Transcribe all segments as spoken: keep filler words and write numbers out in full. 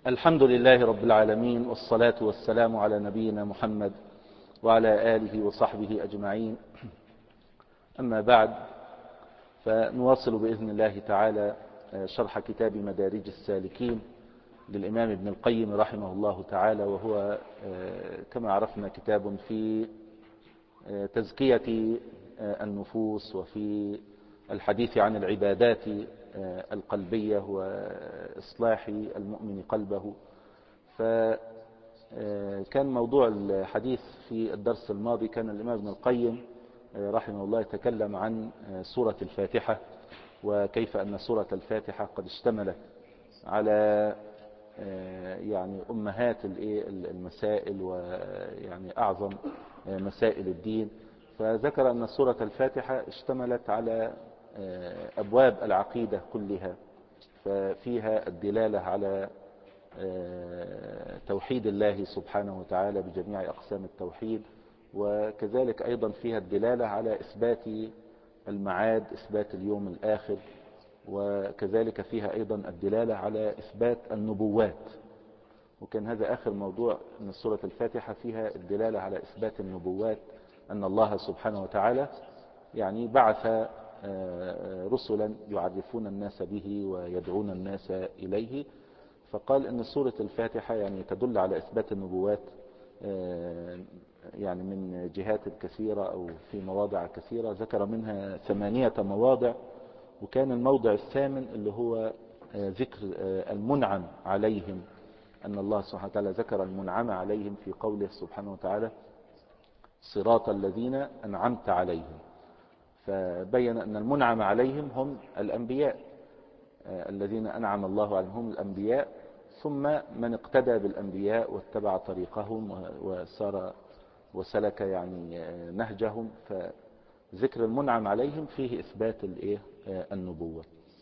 الحمد لله رب العالمين، والصلاة والسلام على نبينا محمد وعلى آله وصحبه أجمعين. أما بعد، فنواصل بإذن الله تعالى شرح كتاب مدارج السالكين للإمام ابن القيم رحمه الله تعالى، وهو كما عرفنا كتاب في تزكية النفوس وفي الحديث عن العبادات القلبية وإصلاح المؤمن قلبه. فكان موضوع الحديث في الدرس الماضي كان الإمام ابن القيم رحمه الله يتكلم عن سورة الفاتحة، وكيف أن سورة الفاتحة قد اشتملت على يعني أمهات المسائل ويعني أعظم مسائل الدين. فذكر أن سورة الفاتحة اشتملت على أبواب العقيدة كلها، ففيها الدلالة على توحيد الله سبحانه وتعالى بجميع أقسام التوحيد، وكذلك أيضا فيها الدلالة على إثبات المعاد، إثبات اليوم الآخر، وكذلك فيها أيضا الدلالة على إثبات النبوات. وكان هذا آخر موضوع من سورة الفاتحة، فيها الدلالة على إثبات النبوات، أن الله سبحانه وتعالى يعني بعث رسلا يعرفون الناس به ويدعون الناس إليه. فقال أن سورة الفاتحة يعني تدل على إثبات النبوات يعني من جهات كثيرة أو في مواضع كثيرة، ذكر منها ثمانية مواضع. وكان الموضع الثامن اللي هو ذكر المنعم عليهم، أن الله سبحانه وتعالى ذكر المنعم عليهم في قوله سبحانه وتعالى صراط الذين أنعمت عليهم، فبين أن المنعم عليهم هم الأنبياء الذين أنعم الله عليهم، هم الأنبياء، ثم من اقتدى بالأنبياء واتبع طريقهم وسار وسلك يعني نهجهم. فذكر المنعم عليهم فيه إثبات النبوة.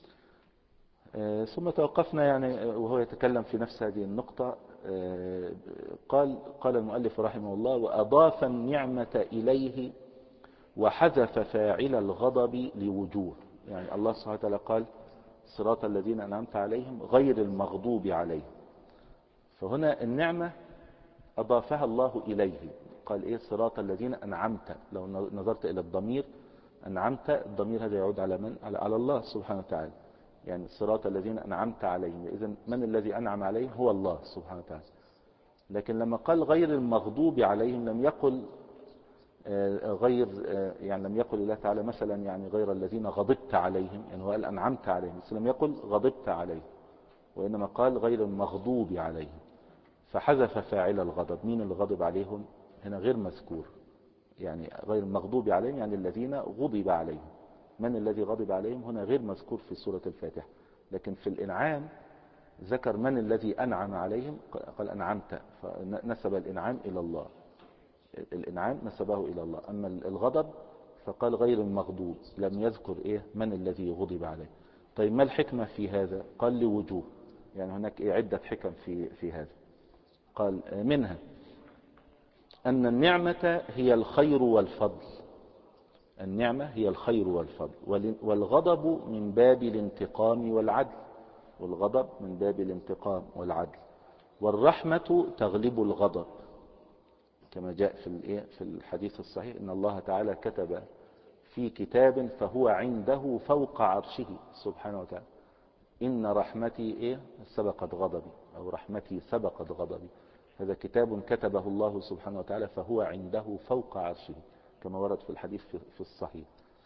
ثم توقفنا يعني وهو يتكلم في نفس هذه النقطة، قال قال المؤلف رحمه الله: وأضاف النعمة إليه وحذف فاعل الغضب لوجوه. يعني الله سبحانه وتعالى قال صراط الذين أنعمت عليهم غير المغضوب عليهم، فهنا النعمة أضافها الله إليه، قال إيه صراط الذين أنعمت. لو نظرت إلى الضمير أنعمت، الضمير هذا يعود على من؟ على الله سبحانه وتعالى، يعني صراط الذين أنعمت عليهم، إذن من الذي أنعم عليهم؟ هو الله سبحانه وتعالى. لكن لما قال غير المغضوب عليهم لم يقل غير، يعني لم يقل الله تعالى مثلا يعني غير الذين غضبت عليهم، يعني هو قال أنعمت عليهم بس لم يقل غضبت عليهم، وإنما قال غير المغضوب عليهم، فحذف فاعل الغضب. مين اللي غضب عليهم؟ هنا غير مذكور، يعني غير المغضوب عليهم يعني الذين غضب عليهم. من الذي غضب عليهم هنا غير مذكور في سورة الفاتحة. لكن في الإنعام ذكر من الذي أنعم عليهم، قال أنعمت، فنسب الإنعام إلى الله، الإنعام نسبه إلى الله. أما الغضب فقال غير المغضوب، لم يذكر إيه من الذي غضب عليه. طيب ما الحكمة في هذا؟ قال لوجوه، يعني هناك إيه عدة حكم في في هذا. قال منها أن النعمة هي الخير والفضل، النعمة هي الخير والفضل، والغضب من باب الانتقام والعدل، والغضب من باب الانتقام والعدل، والرحمة تغلب الغضب، كما جاء في في الحديث الصحيح إن الله تعالى كتب في كتاب فهو عنده فوق عرشه سبحانه وتعالى إن رحمتي إيه سبقت غضبي، أو رحمتي سبقت غضبي. هذا كتاب كتبه الله سبحانه وتعالى فهو عنده فوق عرشه، كما ورد في الحديث في الصحيح.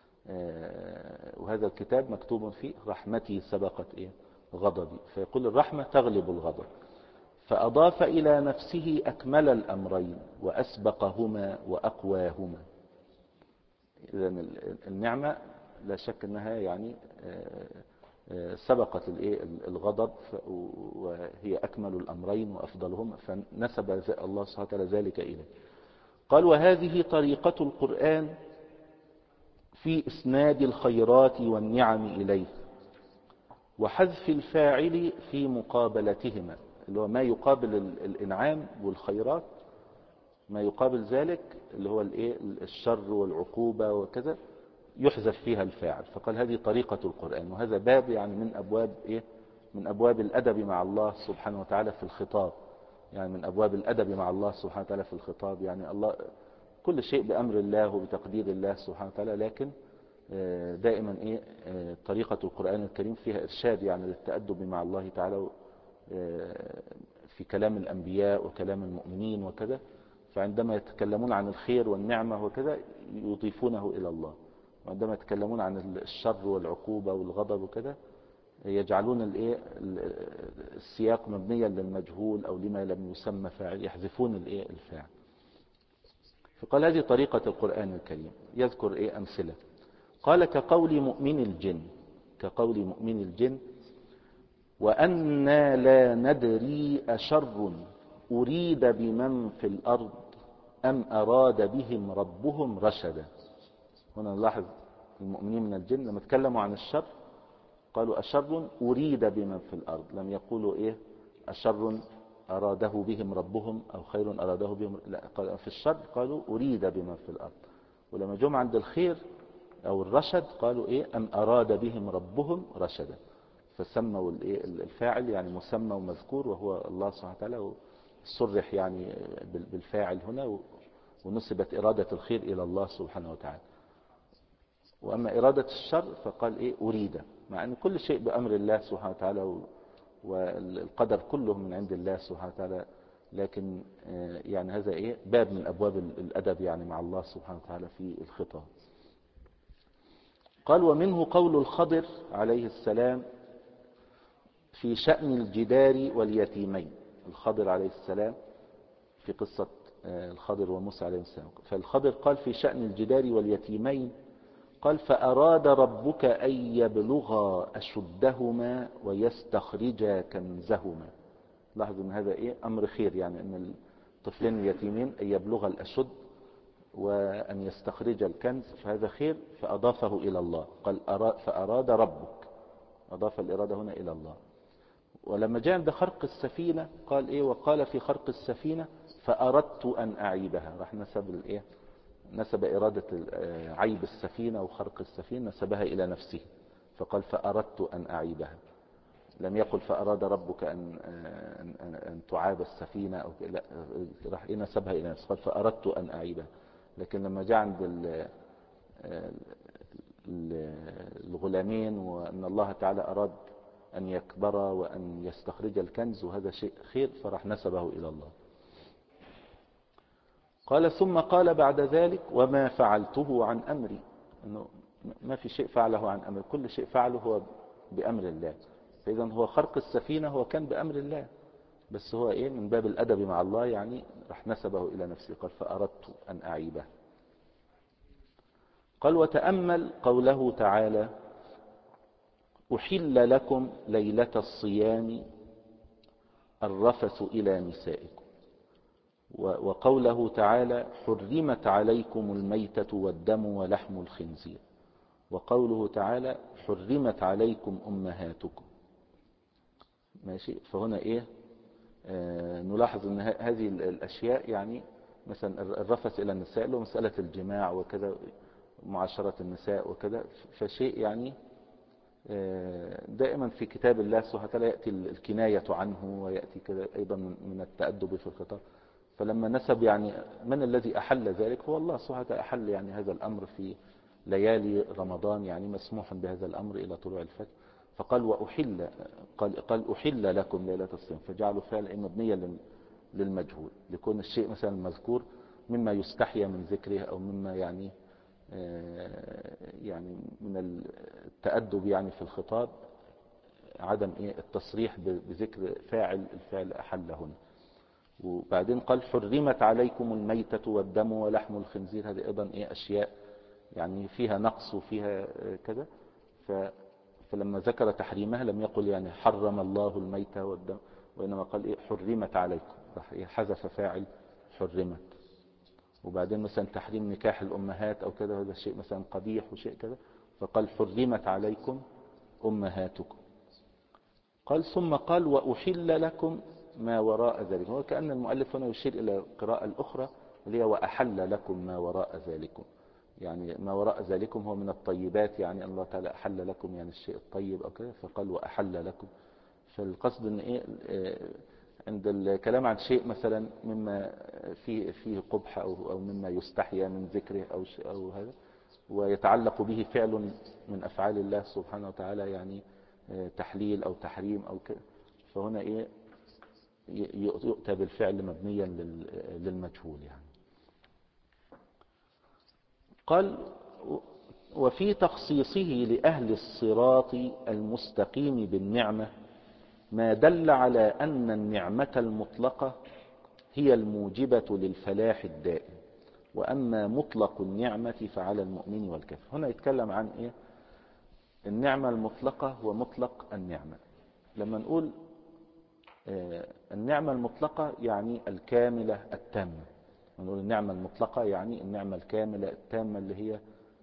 وهذا الكتاب مكتوب فيه رحمتي سبقت إيه غضبي، فيقول الرحمة تغلب الغضب. فأضاف إلى نفسه أكمل الأمرين وأسبقهما وأقواهما. إذن النعمة لا شك أنها يعني سبقت الغضب، وهي أكمل الأمرين وأفضلهما، فنسب الله سبحانه وتعالى ذلك إليه. قال: وهذه طريقة القرآن في إسناد الخيرات والنعم إليه، وحذف الفاعل في مقابلتهما، اللي هو ما يقابل الإنعام والخيرات، ما يقابل ذلك اللي هو الشر والعقوبة وكذا يحذف فيها الفاعل. فقال هذه طريقة القرآن، وهذا باب يعني من أبواب إيه من أبواب الأدب مع الله سبحانه وتعالى في الخطاب، يعني من أبواب الأدب مع الله سبحانه وتعالى في الخطاب. يعني الله كل شيء بأمر الله وبتقدير الله سبحانه وتعالى، لكن دائما إيه طريقة القرآن الكريم فيها إرشاد يعني للتأدب مع الله تعالى في كلام الأنبياء وكلام المؤمنين وكذا. فعندما يتكلمون عن الخير والنعمة وكذا يضيفونه إلى الله، وعندما يتكلمون عن الشر والعقوبة والغضب وكذا يجعلون الايه السياق مبنيا للمجهول او لما لم يسمى فاعل، يحذفون الايه الفاعل. فقال هذه طريقة القرآن الكريم. يذكر ايه امثلة. قال كقول مؤمن الجن، كقول مؤمن الجن وأنا لا ندري أشر أريد بمن في الأرض أم أراد بهم ربهم رشدا. هنا نلاحظ المؤمنين من الجن لما تكلموا عن الشر قالوا أشر أريد بمن في الأرض، لم يقولوا إيه أشر أراده بهم ربهم أو خير أراده بهم، لا، قال في الشر قالوا أريد بمن في الأرض. ولما جم عند الخير أو الرشد قالوا إيه أم أراد بهم ربهم رشدا، فسموا الفاعل يعني مسمى ومذكور وهو الله سبحانه وتعالى، صرح يعني بالفاعل هنا، ونسبت إرادة الخير إلى الله سبحانه وتعالى. وأما إرادة الشر فقال إيه أريد، مع أن كل شيء بأمر الله سبحانه وتعالى والقدر كله من عند الله سبحانه وتعالى، لكن يعني هذا إيه باب من أبواب الأدب يعني مع الله سبحانه وتعالى في الخطاب. قال ومنه قول الخضر عليه السلام في شأن الجدار واليتيمين. الخضر عليه السلام في قصة الخضر وموسى عليه السلام، فالخضر قال في شأن الجدار واليتيمين قال فأراد ربك أن يبلغا أشدهما ويستخرجا كنزهما. لاحظوا أن هذا إيه أمر خير، يعني أن الطفلين اليتيمين أن يبلغ الأشد وأن يستخرج الكنز، فهذا خير، فأضافه إلى الله. قال فأراد ربك، أضاف الإرادة هنا إلى الله. ولما جاء عند خرق السفينة قال إيه وقال في خرق السفينة فأردت أن أعيبها، راح نسب الإيه نسب إرادة عيب السفينة وخرق السفينة نسبها إلى نفسه، فقال فأردت أن أعيبها، لم يقل فأراد ربك أن, أن, أن تعاب السفينة أو لا، راح إيه نسبها إلى نفسه، قال فأردت أن أعيبها. لكن لما جاء عند الغلامين وأن الله تعالى أراد أن يكبر وأن يستخرج الكنز وهذا شيء خير، فراح نسبه إلى الله. قال ثم قال بعد ذلك وما فعلته عن أمري، أنه ما في شيء فعله عن أمر، كل شيء فعله هو بأمر الله. فإذا هو خرق السفينة هو كان بأمر الله، بس هو إيه من باب الأدب مع الله يعني راح نسبه إلى نفسه، قال فأردت أن أعيبه. قال وتأمل قوله تعالى أحل لكم ليلة الصيام الرفث إلى نسائكم، وقوله تعالى حرمت عليكم الميتة والدم ولحم الخنزير، وقوله تعالى حرمت عليكم أمهاتكم. ماشي. فهنا إيه آه نلاحظ أن هذه الأشياء يعني مثلا الرفث إلى النساء له مسألة الجماع وكذا، معاشرة النساء وكذا، فشيء يعني دائما في كتاب الله سبحانه وتعالى يأتي الكناية عنه، ويأتي كذا أيضا من التأدب في الخطاب. فلما نسب يعني من الذي أحل ذلك هو الله سبحانه وتعالى، أحل يعني هذا الأمر في ليالي رمضان، يعني مسموح بهذا الأمر إلى طلوع الفجر. فقال وأحل قال, قال أحل لكم ليلة الصيام، فجعلوا فعل مبنية للمجهول، لكون الشيء مثلا المذكور مما يستحيا من ذكره أو مما يعني يعني من التأدب يعني في الخطاب عدم إيه التصريح بذكر فاعل الفعل أحل هنا. وبعدين قال حرمت عليكم الميتة والدم ولحم الخنزير، هذه أيضا إيه أشياء يعني فيها نقص وفيها كذا، فلما ذكر تحريمها لم يقل يعني حرم الله الميتة والدم، وإنما قال إيه حرمت عليكم، حذف فاعل حرمت. وبعدين مثلا تحريم نكاح الأمهات أو كذا، هذا شيء مثلا قبيح وشيء كذا، فقال حرمت عليكم أمهاتكم. قال ثم قال وأحل لكم ما وراء ذلك، وكأن المؤلف هنا يشير إلى القراءة الأخرى اللي هي وأحل لكم ما وراء ذلكم، يعني ما وراء ذلكم هو من الطيبات، يعني الله تعالى أحل لكم يعني الشيء الطيب أو كذا، فقال وأحل لكم، فالقصد ان ايه عند الكلام عن شيء مثلا مما فيه فيه قبح او او مما يستحيا من ذكره او او هذا، ويتعلق به فعل من افعال الله سبحانه وتعالى، يعني تحليل او تحريم او كده، فهنا ايه يؤتى بالفعل مبنيا للمجهول يعني. قال وفي تخصيصه لأهل الصراط المستقيم بالنعمة ما دل على أن النعمة المطلقة هي الموجبة للفلاح الدائم، وأما مطلق النعمة فعلى المؤمن والكافر. هنا يتكلم عن إيه؟ النعمة المطلقة ومطلق النعمة. لما نقول النعمة المطلقة يعني الكاملة التامة، نقول النعمة المطلقة يعني النعمة الكاملة التامة اللي هي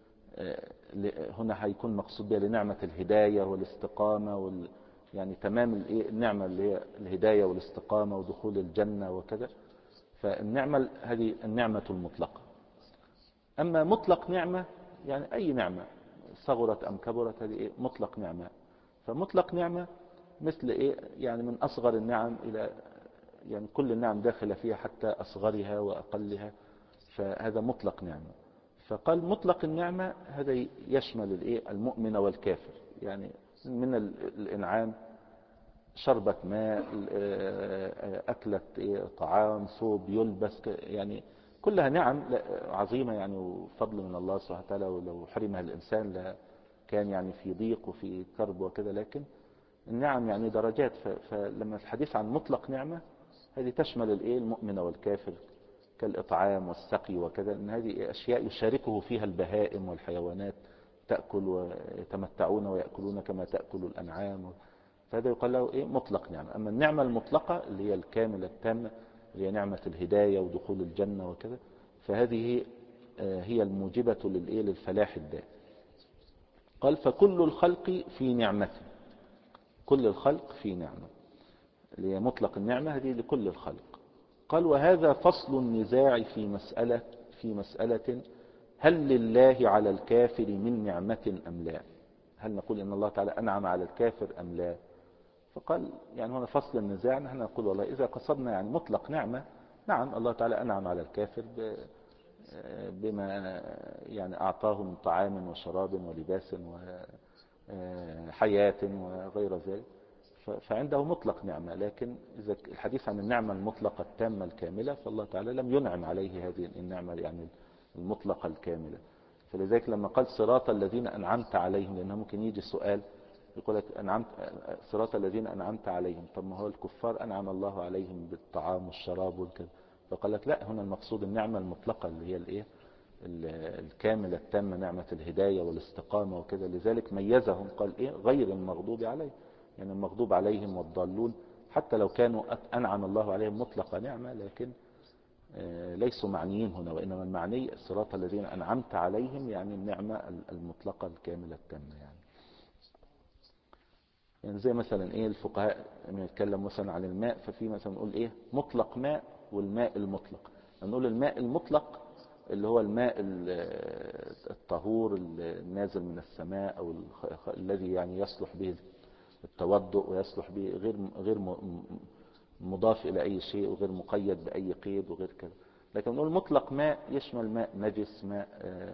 هنا هيكون مقصود بها لنعمة الهداية والاستقامة وال يعني تمام النعمة اللي هي الهداية والاستقامة ودخول الجنة وكذا، فالنعمة هذه النعمة المطلقة. أما مطلق نعمة يعني أي نعمة صغرت أم كبرت، هذه إيه؟ مطلق نعمة. فمطلق نعمة مثل إيه؟ يعني من أصغر النعم إلى يعني كل النعم داخلة فيها حتى أصغرها وأقلها، فهذا مطلق نعمة. فقال مطلق النعمة هذا يشمل الإيه؟ المؤمن والكافر، يعني من الإنعام شربة ماء، أكلة طعام، صوب يلبس، يعني كلها نعم عظيمة يعني وفضل من الله سبحانه وتعالى، ولو حرمها الإنسان لا كان يعني في ضيق وفي كرب وكذا. لكن النعم يعني درجات، فلما الحديث عن مطلق نعمة هذه تشمل الإيه؟ المؤمن والكافر، كالإطعام والسقي وكذا، إن هذه أشياء يشاركه فيها البهائم والحيوانات، تأكل ويتمتعون ويأكلون كما تأكل الأنعام، فهذا يقال له إيه؟ مطلق نعمة. أما النعمة المطلقة اللي هي الكاملة التامة اللي هي نعمة الهداية ودخول الجنة وكذا، فهذه هي الموجبة للإيه؟ للفلاح الدائم. قال فكل الخلق في نعمة، كل الخلق في نعمة اللي هي مطلق النعمة هذه لكل الخلق. قال وهذا فصل النزاع في مسألة في مسألة هل لله على الكافر من نعمة أم لا؟ هل نقول إن الله تعالى أنعم على الكافر أم لا؟ فقال يعني هنا فصل النزاع، نحن نقول والله إذا قصدنا يعني مطلق نعمة، نعم الله تعالى أنعم على الكافر بما يعني أعطاه من طعام وشراب ولباس وحياة وغير ذلك، فعنده مطلق نعمة. لكن إذا الحديث عن النعمة المطلقة التامة الكاملة فالله تعالى لم ينعم عليه هذه النعمة يعني المطلقة الكاملة. فلذلك لما قال صراط الذين أنعمت عليهم، لأنه ممكن يجي سؤال يقول لك أنعمت صراط الذين أنعمت عليهم، طب ما هو الكفار أنعم الله عليهم بالطعام والشراب والكذا، فقال لك لا، هنا المقصود النعمة المطلقة اللي هي الايه الكاملة التامة، نعمة الهداية والاستقامة وكذا. لذلك ميزهم قال ايه غير المغضوب عليهم، يعني المغضوب عليهم والضالون حتى لو كانوا أنعم الله عليهم مطلق نعمة لكن ليسوا معنيين هنا، وإنما المعني صراط الذين أنعمت عليهم يعني النعمة المطلقة الكاملة التامة. يعني يعني زي مثلا ايه الفقهاء لما يتكلم مثلا عن الماء، ففي مثلا نقول ايه مطلق ماء والماء المطلق. نقول الماء المطلق اللي هو الماء الطهور النازل من السماء او الذي يعني يصلح به التوضؤ ويصلح به غير غير مضاف الى اي شيء وغير مقيد باي قيد وغير كذا. لكن نقول مطلق ماء يشمل ماء نجس، ماء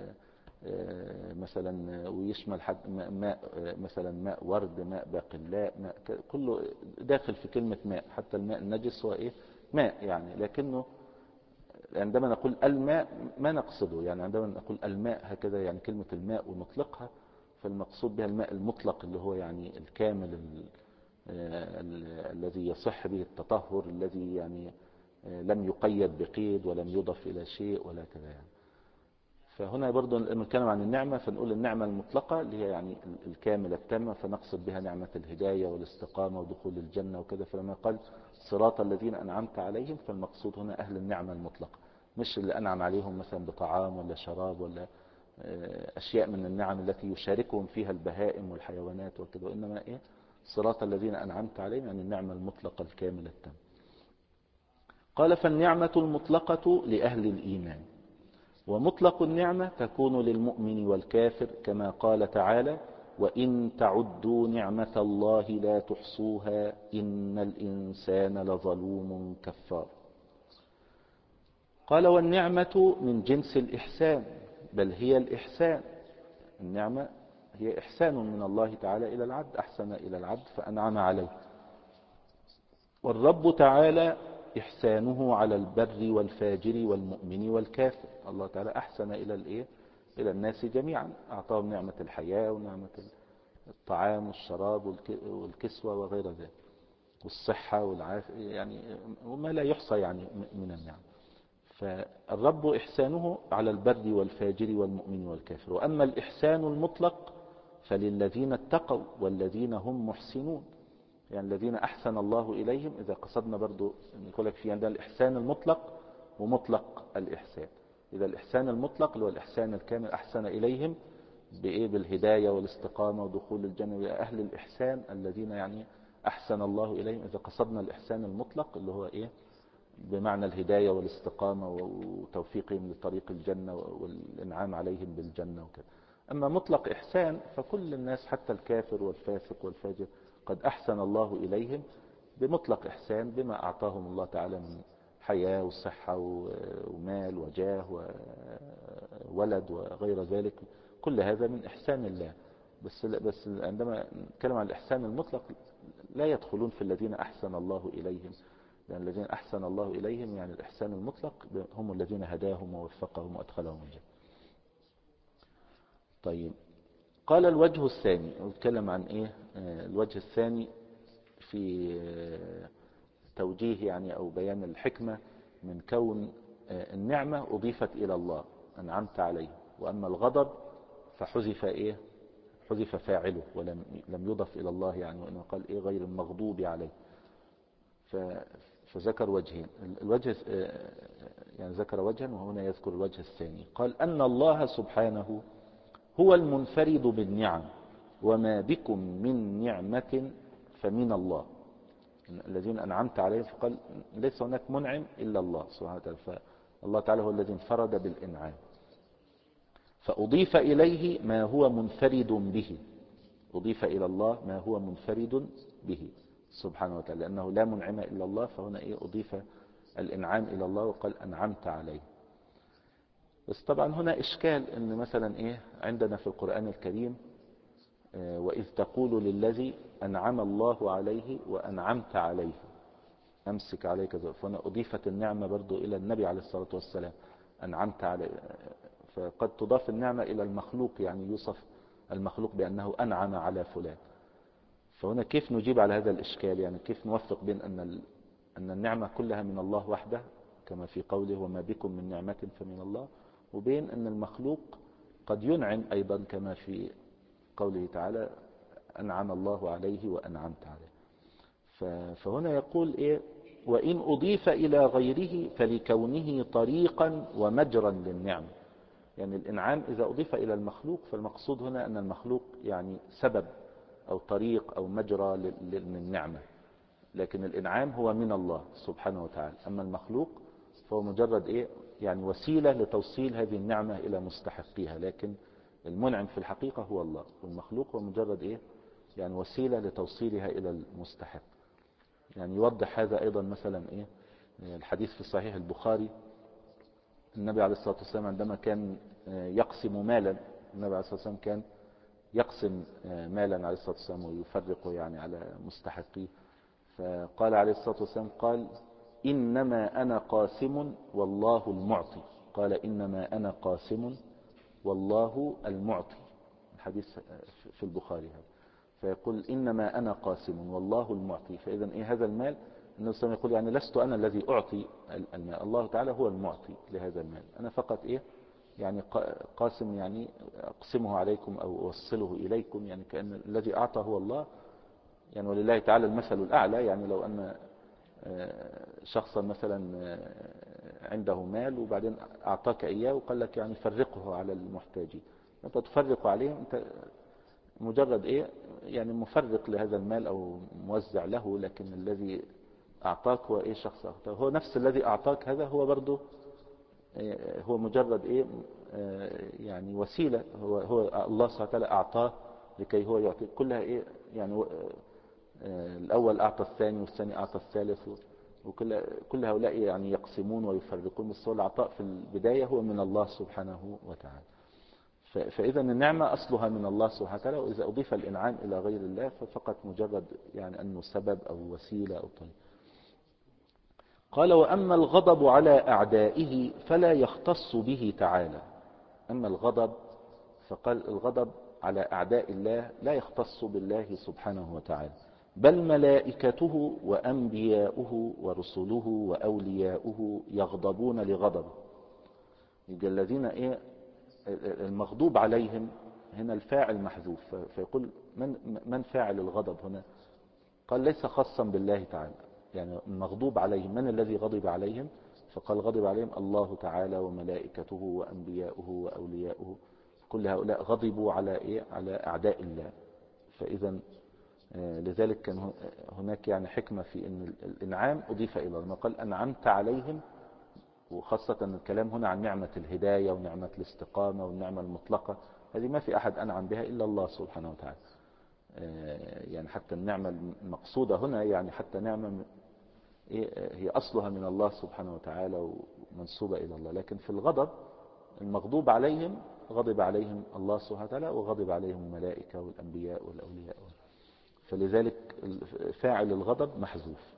مثلا، ويشمل حد ماء مثلا ماء ورد، ماء باقلاء، ماء كله داخل في كلمة ماء. حتى الماء النجس هو ايه ماء يعني، لكنه عندما نقول الماء ما نقصده، يعني عندما نقول الماء هكذا يعني كلمة الماء ونطلقها فالمقصود بها الماء المطلق اللي هو يعني الكامل الذي يصح به التطهر، الذي يعني لم يقيد بقيد ولم يضف إلى شيء ولا كذا يعني. فهنا برضو لما نتكلم عن النعمة فنقول النعمة المطلقة اللي هي يعني الكاملة التامة، فنقصد بها نعمة الهداية والاستقامة ودخول الجنة وكذا. فلما قال صراط الذين أنعمت عليهم فالمقصود هنا أهل النعمة المطلقة، مش اللي أنعم عليهم مثلا بطعام ولا شراب ولا أشياء من النعم التي يشاركهم فيها البهائم والحيوانات وكذا، وإنما إيه صراط الذين أنعمت عليهم يعني النعمة المطلقة الكاملة التامة. قال فالنعمة المطلقة لأهل الإيمان، ومطلق النعمة تكون للمؤمن والكافر كما قال تعالى وإن تعدوا نعمة الله لا تحصوها إن الإنسان لظلوم كفار. قال والنعمة من جنس الإحسان، بل هي الإحسان. النعمة هي إحسان من الله تعالى إلى العبد، أحسن إلى العبد فأنعم عليه. والرب تعالى إحسانه على البر والفاجر والمؤمن والكافر. الله تعالى أحسن إلى الإيه؟ إلى الناس جميعا، أعطاهم نعمة الحياة ونعمة الطعام والشراب والكسوة وغير ذلك، والصحة والعافية، يعني وما لا يحصى يعني من النعم. فالرب إحسانه على البر والفاجر والمؤمن والكافر. وأما الإحسان المطلق فللذين اتقوا والذين هم محسنون، يعني الذين أحسن الله إليهم. إذا قصدنا برضو نقول لك في عندنا الإحسان المطلق ومطلق الإحسان. إذا الإحسان المطلق اللي هو الإحسان الكامل، أحسن إليهم بإيه؟ بالهداية والاستقامة ودخول الجنة. أهل الإحسان الذين يعني أحسن الله إليهم. إذا قصدنا الإحسان المطلق اللي هو إيه؟ بمعنى الهداية والاستقامة وتوفيقهم لطريق الجنة والإنعام عليهم بالجنة وكذا. أما مطلق إحسان فكل الناس حتى الكافر والفاسق والفاجر قد أحسن الله إليهم بمطلق إحسان بما أعطاهم الله تعالى من حياة وصحة ومال وجاه وولد وغير ذلك. كل هذا من إحسان الله. بس بس عندما نتكلم عن الإحسان المطلق لا يدخلون في الذين أحسن الله إليهم، لأن الذين أحسن الله إليهم يعني الإحسان المطلق هم الذين هداهم ووفقهم وأدخلهم الجنة. طيب، قال الوجه الثاني، نتكلم عن إيه؟ الوجه الثاني في توجيه يعني أو بيان الحكمة من كون النعمة أضيفت إلى الله، أنعمت عليه. وأما الغضب فحذف إيه؟ حذف فاعله ولم لم يضف إلى الله، يعني وإنه قال إيه؟ غير المغضوب عليه. فذكر وجهين. الوجه يعني ذكر وجها وهنا يذكر الوجه الثاني. قال أن الله سبحانه هو المنفرد بالنعم، وما بكم من نعمة فمن الله. الذين أنعمت عليهم، فقال ليس هناك منعم إلا الله سبحانه وتعالى، فالله تعالى هو الذي انفرد بالإنعام. فأضيف إليه ما هو منفرد به، أضيف إلى الله ما هو منفرد به سبحانه وتعالى، لأنه لا منعم إلا الله. فهنا إيه؟ أضيف الإنعام إلى الله وقال أنعمت عليه. بس طبعا هنا إشكال، إن مثلا إيه عندنا في القرآن الكريم آه وإذ تقول للذي أنعم الله عليه وأنعمت عليه أمسك عليك زوجك. فهنا أضيفت النعمة برضو إلى النبي عليه الصلاة والسلام، أنعمت عليه. فقد تضاف النعمة إلى المخلوق، يعني يوصف المخلوق بأنه أنعم على فلان. فهنا كيف نجيب على هذا الإشكال؟ يعني كيف نوفق بين أن أن النعمة كلها من الله وحده كما في قوله وما بكم من نعمة فمن الله، وبين أن المخلوق قد ينعم أيضا كما في قوله تعالى أنعم الله عليه وأنعمت عليه. فهنا يقول إيه؟ وإن أضيف إلى غيره فلكونه طريقا ومجرا للنعمة. يعني الإنعام إذا أضيف إلى المخلوق فالمقصود هنا أن المخلوق يعني سبب أو طريق أو مجرى للنعمة، لكن الإنعام هو من الله سبحانه وتعالى. أما المخلوق فهو مجرد إيه؟ يعني وسيلة لتوصيل هذه النعمة إلى مستحقيها، لكن المنعم في الحقيقة هو الله، والمخلوق هو مجرد إيه؟ يعني وسيلة لتوصيلها إلى المستحق. يعني يوضح هذا أيضا مثلا إيه؟ الحديث في صحيح البخاري، النبي عليه الصلاة والسلام عندما كان يقسم مالا، النبي عليه الصلاة والسلام كان يقسم مالا عليه الصلاة والسلام ويفرقه يعني على مستحقيه. فقال عليه الصلاة والسلام قال إنما أنا قاسم والله المعطي. قال إنما أنا قاسم والله المعطي، الحديث في البخاري هذا. فيقول إنما أنا قاسم والله المعطي. فإذا إيه هذا المال؟ النبي صلى الله عليه وسلم يقول يعني لست أنا الذي أعطي المال، الله تعالى هو المعطي لهذا المال، أنا فقط إيه يعني قاسم، يعني أقسمه عليكم أو أوصله إليكم، يعني كأن الذي أعطى هو الله. يعني ولله تعالى المثل الأعلى. يعني لو أن شخصا مثلا عنده مال وبعدين أعطاك إياه وقال لك يعني فرقه على المحتاجين، أنت تفرق عليهم، أنت مجرد إيه يعني مفرق لهذا المال أو موزع له، لكن الذي أعطاك هو إيه؟ شخص أعطاك، هو نفس الذي أعطاك هذا هو برضه هو مجرد إيه يعني وسيلة. هو, هو الله سبحانه وتعالى أعطاه لكي هو يعطي كلها إيه يعني، الأول أعطى الثاني والثاني أعطى الثالث، وكل كل هؤلاء يعني يقسمون ويفرقون، بس هو العطاء في البداية هو من الله سبحانه وتعالى. فإذا النعمة أصلها من الله سبحانه وتعالى، وإذا أضيف الإنعام إلى غير الله ففقط مجرد يعني أنه سبب أو وسيلة أو طريق. قال: وأما الغضب على أعدائه فلا يختص به تعالى. أما الغضب فقال الغضب على أعداء الله لا يختص بالله سبحانه وتعالى، بل ملائكته وأنبياؤه ورسله وأولياؤه يغضبون لغضبه. يبقى الذين إيه المغضوب عليهم هنا الفاعل محذوف، فيقول من من فاعل الغضب هنا؟ قال ليس خاصا بالله تعالى، يعني المغضوب عليهم من الذي غضب عليهم؟ فقال غضب عليهم الله تعالى وملائكته وأنبياؤه وأولياؤه، كل هؤلاء غضبوا على إيه؟ على أعداء الله. فإذا لذلك كان هناك يعني حكمة في أن الإنعام أضيف إلى الله، ما قال أنعمت عليهم، وخاصة الكلام هنا عن نعمة الهداية ونعمة الاستقامة والنعمة المطلقة، هذه ما في أحد أنعم بها إلا الله سبحانه وتعالى. يعني حتى النعمة المقصودة هنا يعني حتى نعمة هي أصلها من الله سبحانه وتعالى ومنسوبة إلى الله، لكن في الغضب المغضوب عليهم غضب عليهم الله سبحانه وتعالى وغضب عليهم الملائكة والأنبياء والأولياء، فلذلك فاعل الغضب محذوف.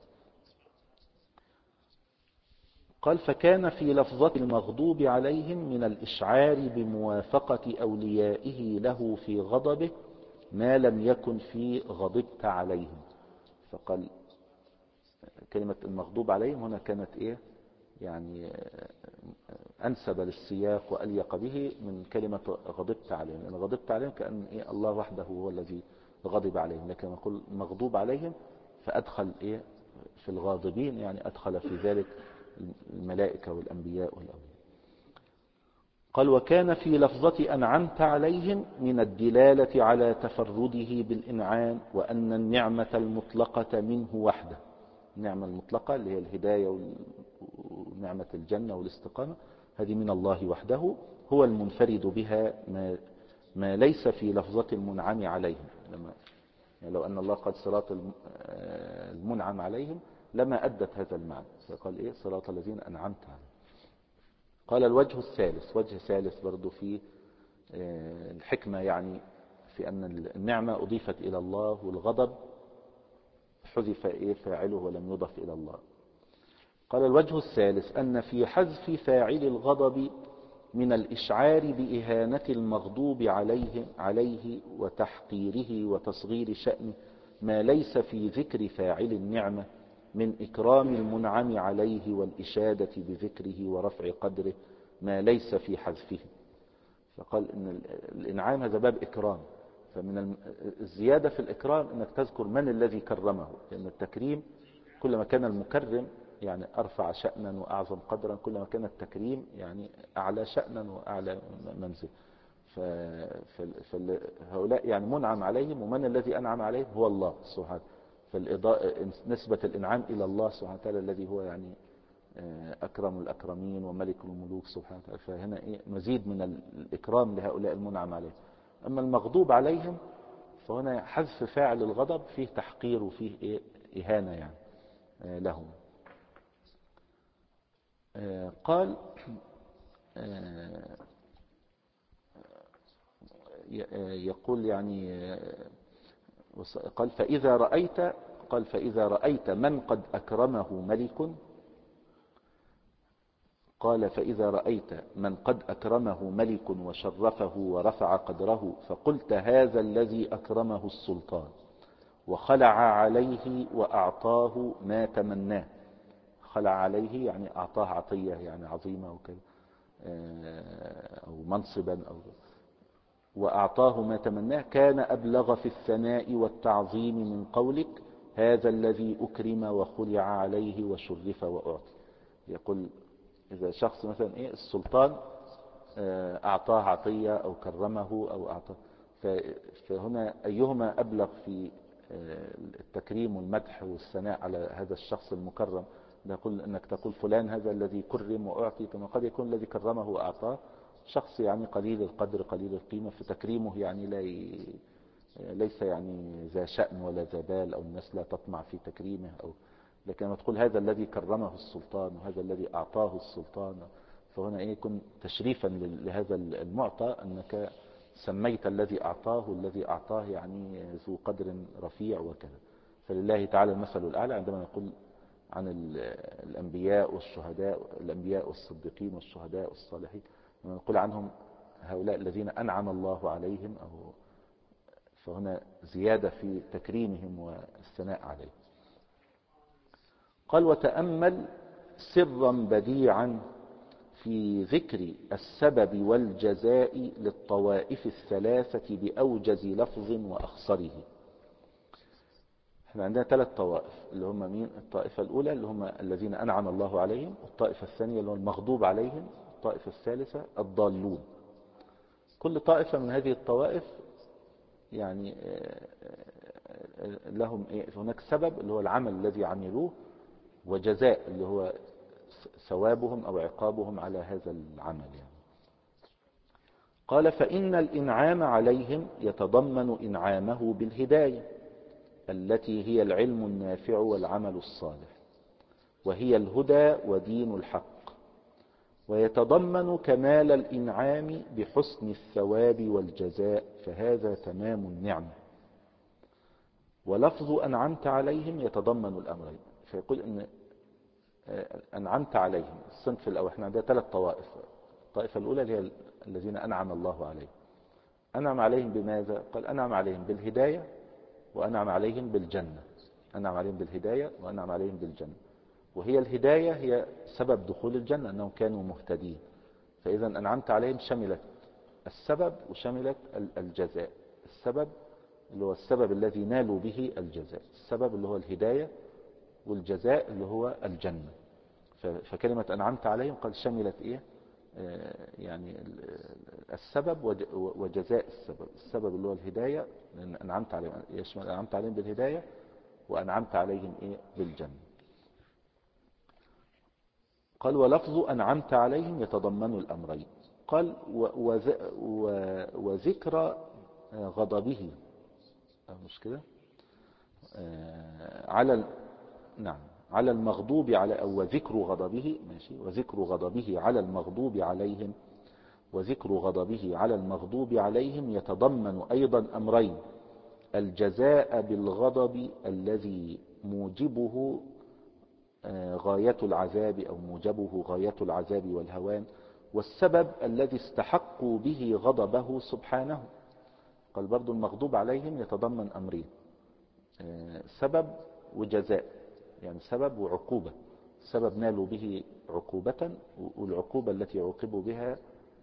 قال: فكان في لفظة المغضوب عليهم من الإشعار بموافقة أوليائه له في غضبه ما لم يكن في غضبت عليهم. فقال كلمة المغضوب عليهم هنا كانت إيه يعني أنسب للسياق وأليق به من كلمة غضبت عليهم، لأن غضبت عليهم كأن إيه الله وحده هو الذي غضب عليهم، لكن يقول مغضوب عليهم فأدخل إيه في الغاضبين، يعني أدخل في ذلك الملائكة والأنبياء والأولياء. قال: وكان في لفظة أنعمت عليهم من الدلالة على تفرده بالإنعام، وأن النعمة المطلقة منه وحده، النعمة المطلقة اللي هي الهداية ونعمة الجنة والاستقامة هذه من الله وحده، هو المنفرد بها، ما, ما ليس في لفظة المنعم عليهم. لما يعني لو أن الله قد صراط المنعم عليهم لما أدت هذا المعنى، فقال إيه صراط الذين أنعمت عليهم. قال: الوجه الثالث، وجه ثالث برضو في الحكمة، يعني في أن النعمة أضيفت إلى الله والغضب حذف إيه فاعله ولم يضف إلى الله. قال: الوجه الثالث أن في حذف فاعل الغضب من الإشعار بإهانة المغضوب عليه, عليه وتحقيره وتصغير شأنه ما ليس في ذكر فاعل النعمة من إكرام المنعم عليه والإشادة بذكره ورفع قدره ما ليس في حذفه. فقال إن الإنعام هذا باب إكرام، فمن الزيادة في الإكرام أنك تذكر من الذي كرمه، لأن التكريم كلما كان المكرم يعني أرفع شأنا وأعظم قدرا، كلما كان التكريم يعني أعلى شأنا وأعلى منزل. فهؤلاء يعني منعم عليهم، ومن الذي أنعم عليهم هو الله سبحانه. فنسبة الإنعام إلى الله سبحانه وتعالى الذي هو يعني أكرم الأكرمين وملك الملوك سبحانه وتعالى، فهنا إيه مزيد من الإكرام لهؤلاء المنعم عليهم. أما المغضوب عليهم فهنا حذف فاعل الغضب فيه تحقير وفيه إيه إهانة يعني لهم. قال يقول يعني قال فإذا رأيت قال فإذا رأيت من قد أكرمه ملك قال فإذا رأيت من قد أكرمه ملك وشرفه ورفع قدره فقلت هذا الذي أكرمه السلطان وخلع عليه وأعطاه ما تمناه. خلع عليه يعني أعطاه عطية يعني عظيمة وكذا أو منصبا أو وأعطاه ما تمناه كان أبلغ في الثناء والتعظيم من قولك هذا الذي أكرم وخلع عليه وشرف وأعطي. يقول إذا شخص مثلا إيه السلطان أعطاه عطية أو كرمه أو أعطاه، فهنا أيهما أبلغ في التكريم والمدح والثناء على هذا الشخص المكرم؟ نقول أنك تقول فلان هذا الذي كرم وأعطي، كما قد يكون الذي كرمه وأعطاه شخص يعني قليل القدر قليل القيمة، فتكريمه يعني لا ليس يعني ذا شأن ولا ذا بال، أو الناس لا تطمع في تكريمه، أو لكن لما تقول هذا الذي كرمه السلطان وهذا الذي أعطاه السلطان، فهنا إيه يكون تشريفا لهذا المعطى، أنك سميت الذي أعطاه الذي أعطاه يعني ذو قدر رفيع وكذا. فلله تعالى المثل الأعلى عندما نقول عن الأنبياء والشهداء، الأنبياء والصديقين والشهداء والصالحين، لما نقول عنهم هؤلاء الذين أنعم الله عليهم، أو فهنا زيادة في تكريمهم والثناء عليهم. قال: وتأمل سرا بديعا في ذكر السبب والجزاء للطوائف الثلاثة بأوجز لفظ وأخصره. احنا عندنا ثلاث طوائف، اللي هم مين؟ الطائفة الأولى اللي هم الذين أنعم الله عليهم، الطائفة الثانية اللي هم المغضوب عليهم، الطائفة الثالثة الضالون. كل طائفة من هذه الطوائف يعني لهم إيه؟ هناك سبب اللي هو العمل الذي عملوه، وجزاء اللي هو ثوابهم أو عقابهم على هذا العمل يعني. قال: فإن الإنعام عليهم يتضمن إنعامه بالهداية التي هي العلم النافع والعمل الصالح، وهي الهدى ودين الحق، ويتضمن كمال الإنعام بحسن الثواب والجزاء، فهذا تمام النعمة. ولفظ أنعمت عليهم يتضمن الأمرين، فيقول أن أنعمت عليهم الصنف الأول، احنا عندنا ثلاث طوائف. الطائفة الأولى اللي هي الذين أنعم الله عليهم. أنعم عليهم بماذا؟ قال: أنعم عليهم بالهداية، وأنعم عليهم بالجنة. أنعم عليهم بالهداية وأنعم عليهم بالجنة، وهي الهداية هي سبب دخول الجنة، أنهم كانوا مهتدين. فإذا أنعمت عليهم شملت السبب وشملت الجزاء. السبب اللي هو السبب الذي نالوا به الجزاء، السبب اللي هو الهداية، والجزاء اللي هو الجنة. فكلمة أنعمت عليهم قال شملت إيه؟ يعني السبب وجزاء السبب. السبب اللي هو الهداية، لأن أنعمت عليهم يشمل أنعمت عليهم بالهداية، وأنعمت عليهم إيه؟ بالجنة. قال: ولفظ أنعمت عليهم يتضمن الأمرين. قال: وذكر غضبه، مش كده؟ على نعم على المغضوب على أو وذكر غضبه، ماشي، وذكر غضبه على المغضوب عليهم، وذكر غضبه على المغضوب عليهم يتضمن أيضا أمرين: الجزاء بالغضب الذي موجبه غاية العذاب أو موجبه غاية العذاب والهوان، والسبب الذي استحقوا به غضبه سبحانه. قال برضو المغضوب عليهم يتضمن أمرين: سبب وجزاء، يعني سبب وعقوبة. سبب نالوا به عقوبة، والعقوبة التي عوقبوا بها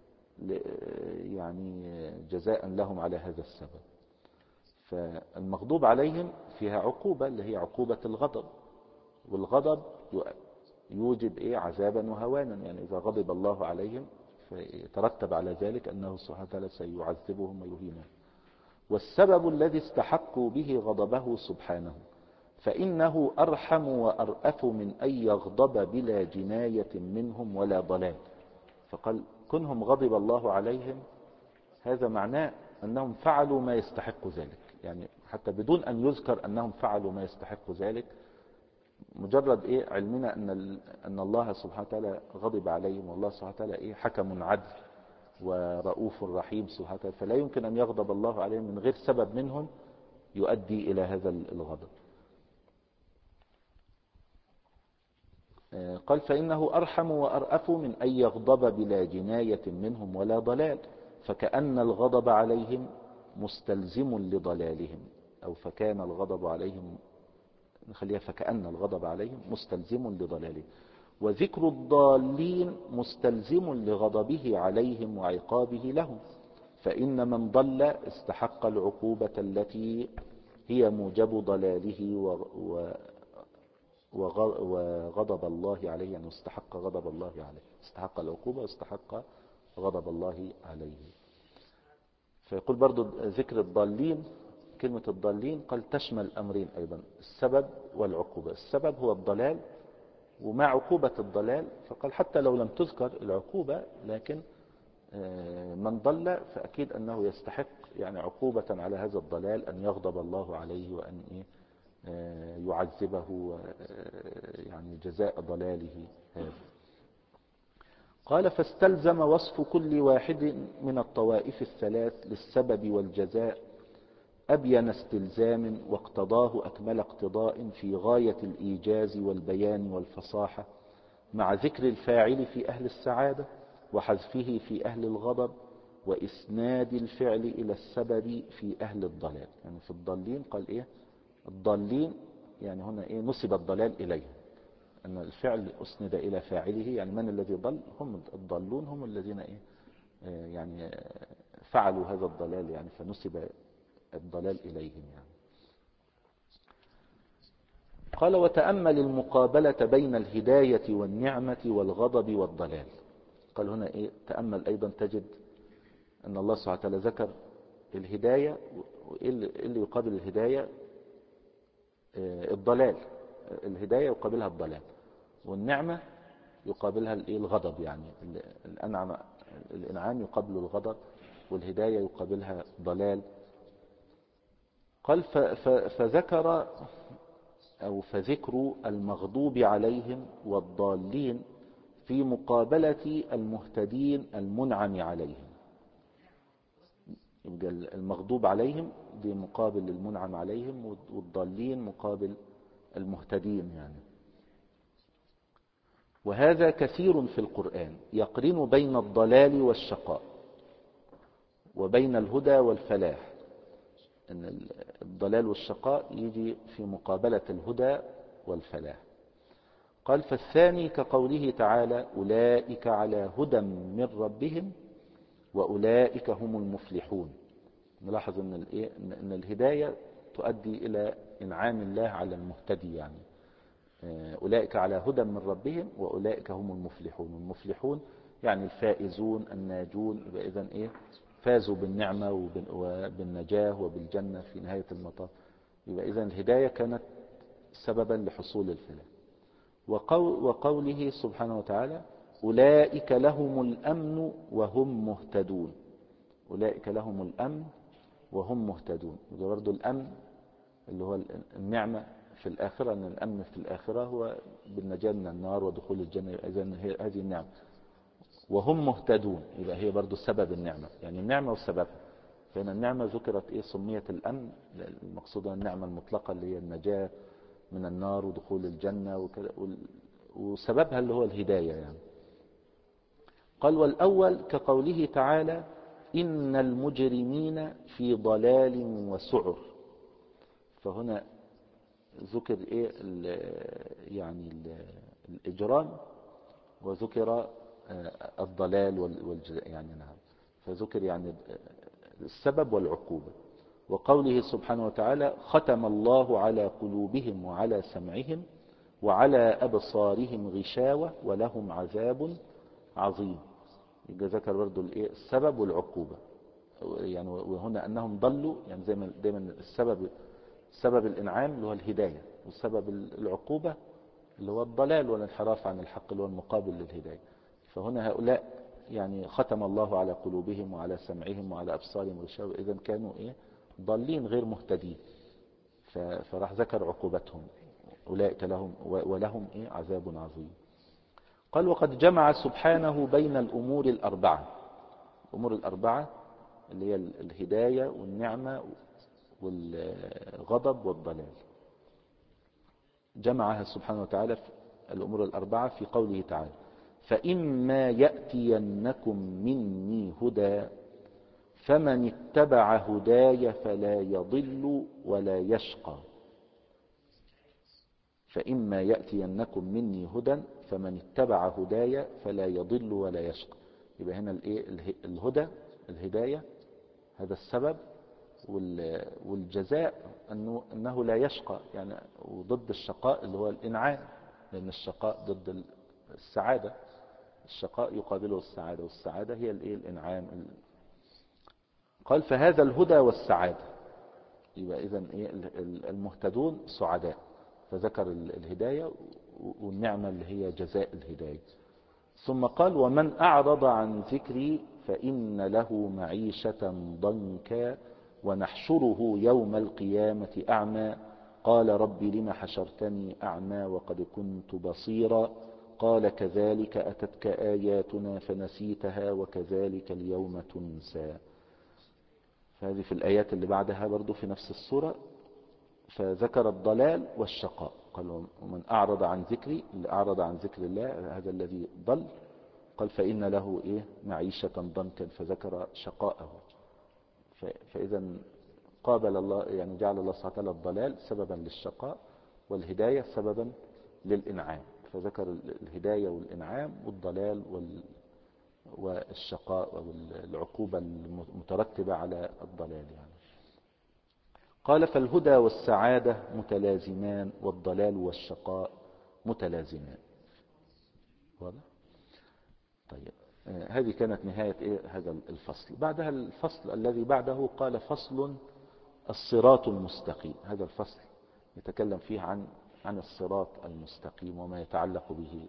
يعني جزاء لهم على هذا السبب. فالمغضوب عليهم فيها عقوبة اللي هي عقوبة الغضب، والغضب يوجب إيه؟ عذابا وهوانا. يعني إذا غضب الله عليهم فيترتب على ذلك أنه سبحانه وتعالى سيعذبهم ويهينهم. والسبب الذي استحقوا به غضبه سبحانه فإنه أرحم وأرأف من أن يغضب بلا جناية منهم ولا ضلال. فقال: كنهم غضب الله عليهم هذا معناه أنهم فعلوا ما يستحق ذلك، يعني حتى بدون أن يذكر أنهم فعلوا ما يستحق ذلك، مجرد إيه؟ علمنا أن أن الله سبحانه وتعالى غضب عليهم، والله سبحانه وتعالى إيه؟ حكم عدل ورؤوف رحيم سبحانه وتعالى، فلا يمكن أن يغضب الله عليهم من غير سبب منهم يؤدي إلى هذا الغضب. قال: فإنه أرحم وأرأف من أن يغضب بلا جناية منهم ولا ضلال، فكأن الغضب عليهم مستلزم لضلالهم، أو فكان الغضب عليهم، نخليها فكأن الغضب عليهم مستلزم لضلالهم. وذكر الضالين مستلزم لغضبه عليهم وعقابه لهم، فإن من ضل استحق العقوبة التي هي موجب ضلاله و وغضب الله عليه، يعني استحق غضب الله عليه، استحق العقوبة واستحق غضب الله عليه. فيقول برضو ذكر الضالين، كلمة الضالين قال تشمل أمرين أيضا: السبب والعقوبة. السبب هو الضلال، ومع عقوبة الضلال فقال حتى لو لم تذكر العقوبة لكن من ضل فأكيد أنه يستحق يعني عقوبة على هذا الضلال أن يغضب الله عليه وأن يعذبه يعني جزاء ضلاله هذا. قال فاستلزم وصف كل واحد من الطوائف الثلاث للسبب والجزاء أبين استلزام واقتضاه أكمل اقتضاء في غاية الإيجاز والبيان والفصاحة، مع ذكر الفاعل في أهل السعادة وحذفه في أهل الغضب وإسناد الفعل إلى السبب في أهل الضلال. يعني في الضالين قال إيه؟ الضالين يعني هنا إيه؟ نسب الضلال إليه، أن الفعل أسند إلى فاعله، يعني من الذي ضل؟ هم الضالون، هم الذين إيه؟ يعني فعلوا هذا الضلال، يعني فنسب الضلال إليهم يعني. قال وتأمل المقابلة بين الهداية والنعمة والغضب والضلال. قال هنا إيه؟ تأمل أيضا تجد أن الله سبحانه وتعالى ذكر الهداية، وإيه اللي يقابل الهداية؟ الضلال. الهداية يقابلها الضلال، والنعمة يقابلها الغضب، يعني الأنعم الإنعام يقابل الغضب، والهداية يقابلها ضلال. قال فذكر أو فذكر المغضوب عليهم والضالين في مقابلة المهتدين المنعم عليهم. يبقى المغضوب عليهم دي مقابل المنعم عليهم، والضالين مقابل المهتدين يعني. وهذا كثير في القرآن يقرن بين الضلال والشقاء وبين الهدى والفلاح، أن الضلال والشقاء يجي في مقابلة الهدى والفلاح. قال فالثاني كقوله تعالى أولئك على هدى من ربهم وأولئك هم المفلحون. نلاحظ أن, أن الهداية تؤدي إلى إنعام الله على المهتدي، يعني أولئك على هدى من ربهم وأولئك هم المفلحون. المفلحون يعني الفائزون الناجون، يبقى إذن إيه؟ فازوا بالنعمة وبالنجاة وبالجنة في نهاية المطاف. يبقى إذن الهداية كانت سببا لحصول الفلاح. وقوله سبحانه وتعالى أولئك لهم الأمن وهم مهتدون. أولئك لهم الأمن وهم مهتدون. يبقى برضو الأمن اللي هو النعمة في الآخرة، أن الأمن في الآخرة هو بالنجاة من النار ودخول الجنة، إذن هذه النعمة. وهم مهتدون يبقى هي برضو سبب النعمة، يعني النعمة والسبب. فإن النعمة ذكرت إيه؟ سميت الأمن، المقصود النعمة المطلقة اللي هي النجاة من النار ودخول الجنة وكذا، وسببها اللي هو الهداية يعني. قال والأول كقوله تعالى إن المجرمين في ضلال وسعر. فهنا ذكر إيه؟ يعني الإجرام، وذكر الضلال والجزاء يعني نعم، فذكر يعني السبب والعقوبة. وقوله سبحانه وتعالى ختم الله على قلوبهم وعلى سمعهم وعلى أبصارهم غشاوة ولهم عذاب عظيم. يبقى ذكر برضو السبب والعقوبة يعني. وهنا أنهم ضلوا، يعني زي ما دايما السبب سبب الإنعام اللي هو الهداية، والسبب العقوبة اللي هو الضلال والانحراف عن الحق اللي هو المقابل للهداية. فهنا هؤلاء يعني ختم الله على قلوبهم وعلى سمعهم وعلى أبصارهم غشاوة، إذن كانوا إيه؟ ضالين غير مهتدين. فراح ذكر عقوبتهم أولئك لهم ولهم إيه؟ عذاب عظيم. قال وقد جمع سبحانه بين الأمور الأربعة. الأمور الأربعة اللي هي الهداية والنعمة والغضب والضلال، جمعها سبحانه وتعالى في الأمور الأربعة في قوله تعالى فإما يأتينكم مني هدى فمن اتبع هداي فلا يضل ولا يشقى. فإما يأتينكم مني هدى فمن اتبع هداي فلا يضل ولا يشقى. يبقى هنا الهدى الهداية هذا السبب، والجزاء أنه, أنه لا يشقى يعني، وضد الشقاء اللي هو الإنعام، لأن الشقاء ضد السعادة، الشقاء يقابله السعادة، والسعادة هي الإنعام. قال فهذا الهدى والسعادة، يبقى إذن المهتدون سعداء، فذكر الهداية والنعمة اللي هي جزاء الهداية. ثم قال ومن أعرض عن ذكري فإن له معيشة ضنكا ونحشره يوم القيامة أعمى قال رب لم حشرتني أعمى وقد كنت بصيرا قال كذلك أتتك آياتنا فنسيتها وكذلك اليوم تنسى. فهذه في الآيات اللي بعدها برضو في نفس السورة، فذكر الضلال والشقاء. قال ومن أعرض عن ذكري، اللي أعرض عن ذكر الله هذا الذي ضل، قال فإن له إيه معيشة ضنكا، فذكر شقاءه. فإذا قابل الله، يعني جعل الله سبحانه وتعالى الضلال سببا للشقاء والهداية سببا للإنعام، فذكر الهداية والإنعام والضلال والشقاء والعقوبة المترتبة على الضلال يعني. قال فالهدى والسعادة متلازمان والضلال والشقاء متلازمان. واضح؟ طيب آه هذه كانت نهاية إيه هذا الفصل. بعدها الفصل الذي بعده قال فصل الصراط المستقيم. هذا الفصل يتكلم فيه عن عن الصراط المستقيم وما يتعلق به.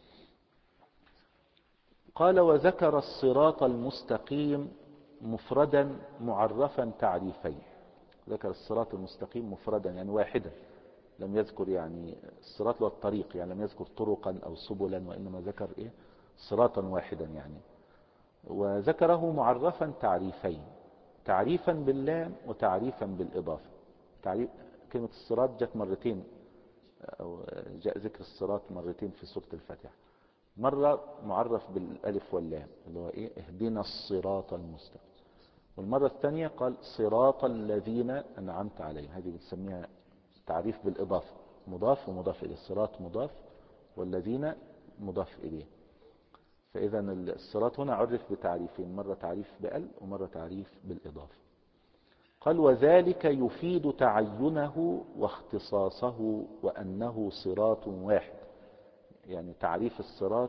قال وذكر الصراط المستقيم مفردا معرفا تعريفين. ذكر الصراط المستقيم مفردا يعني واحدا، لم يذكر يعني الصراط والطريق، يعني لم يذكر طرقا أو سبلا، وإنما ذكر إيه صراطا واحدا يعني. وذكره معرفا تعريفين، تعريفا باللام وتعريفا بالإضافة. تعريف كلمة الصراط جاءت مرتين، أو جاء ذكر الصراط مرتين في سورة الفاتحة. مرة معرف بالألف واللام اللي هو إيه اهدنا الصراط المستقيم، والمرة الثانية قال صراط الذين أنعمت عليهم. هذه بنسميها تعريف بالإضافة، مضاف ومضاف إليه، الصراط مضاف والذين مضاف إليه. فإذا الصراط هنا عرف بتعريفين، مرة تعريف بأل ومرة تعريف بالإضافة. قال وذلك يفيد تعينه واختصاصه وأنه صراط واحد. يعني تعريف الصراط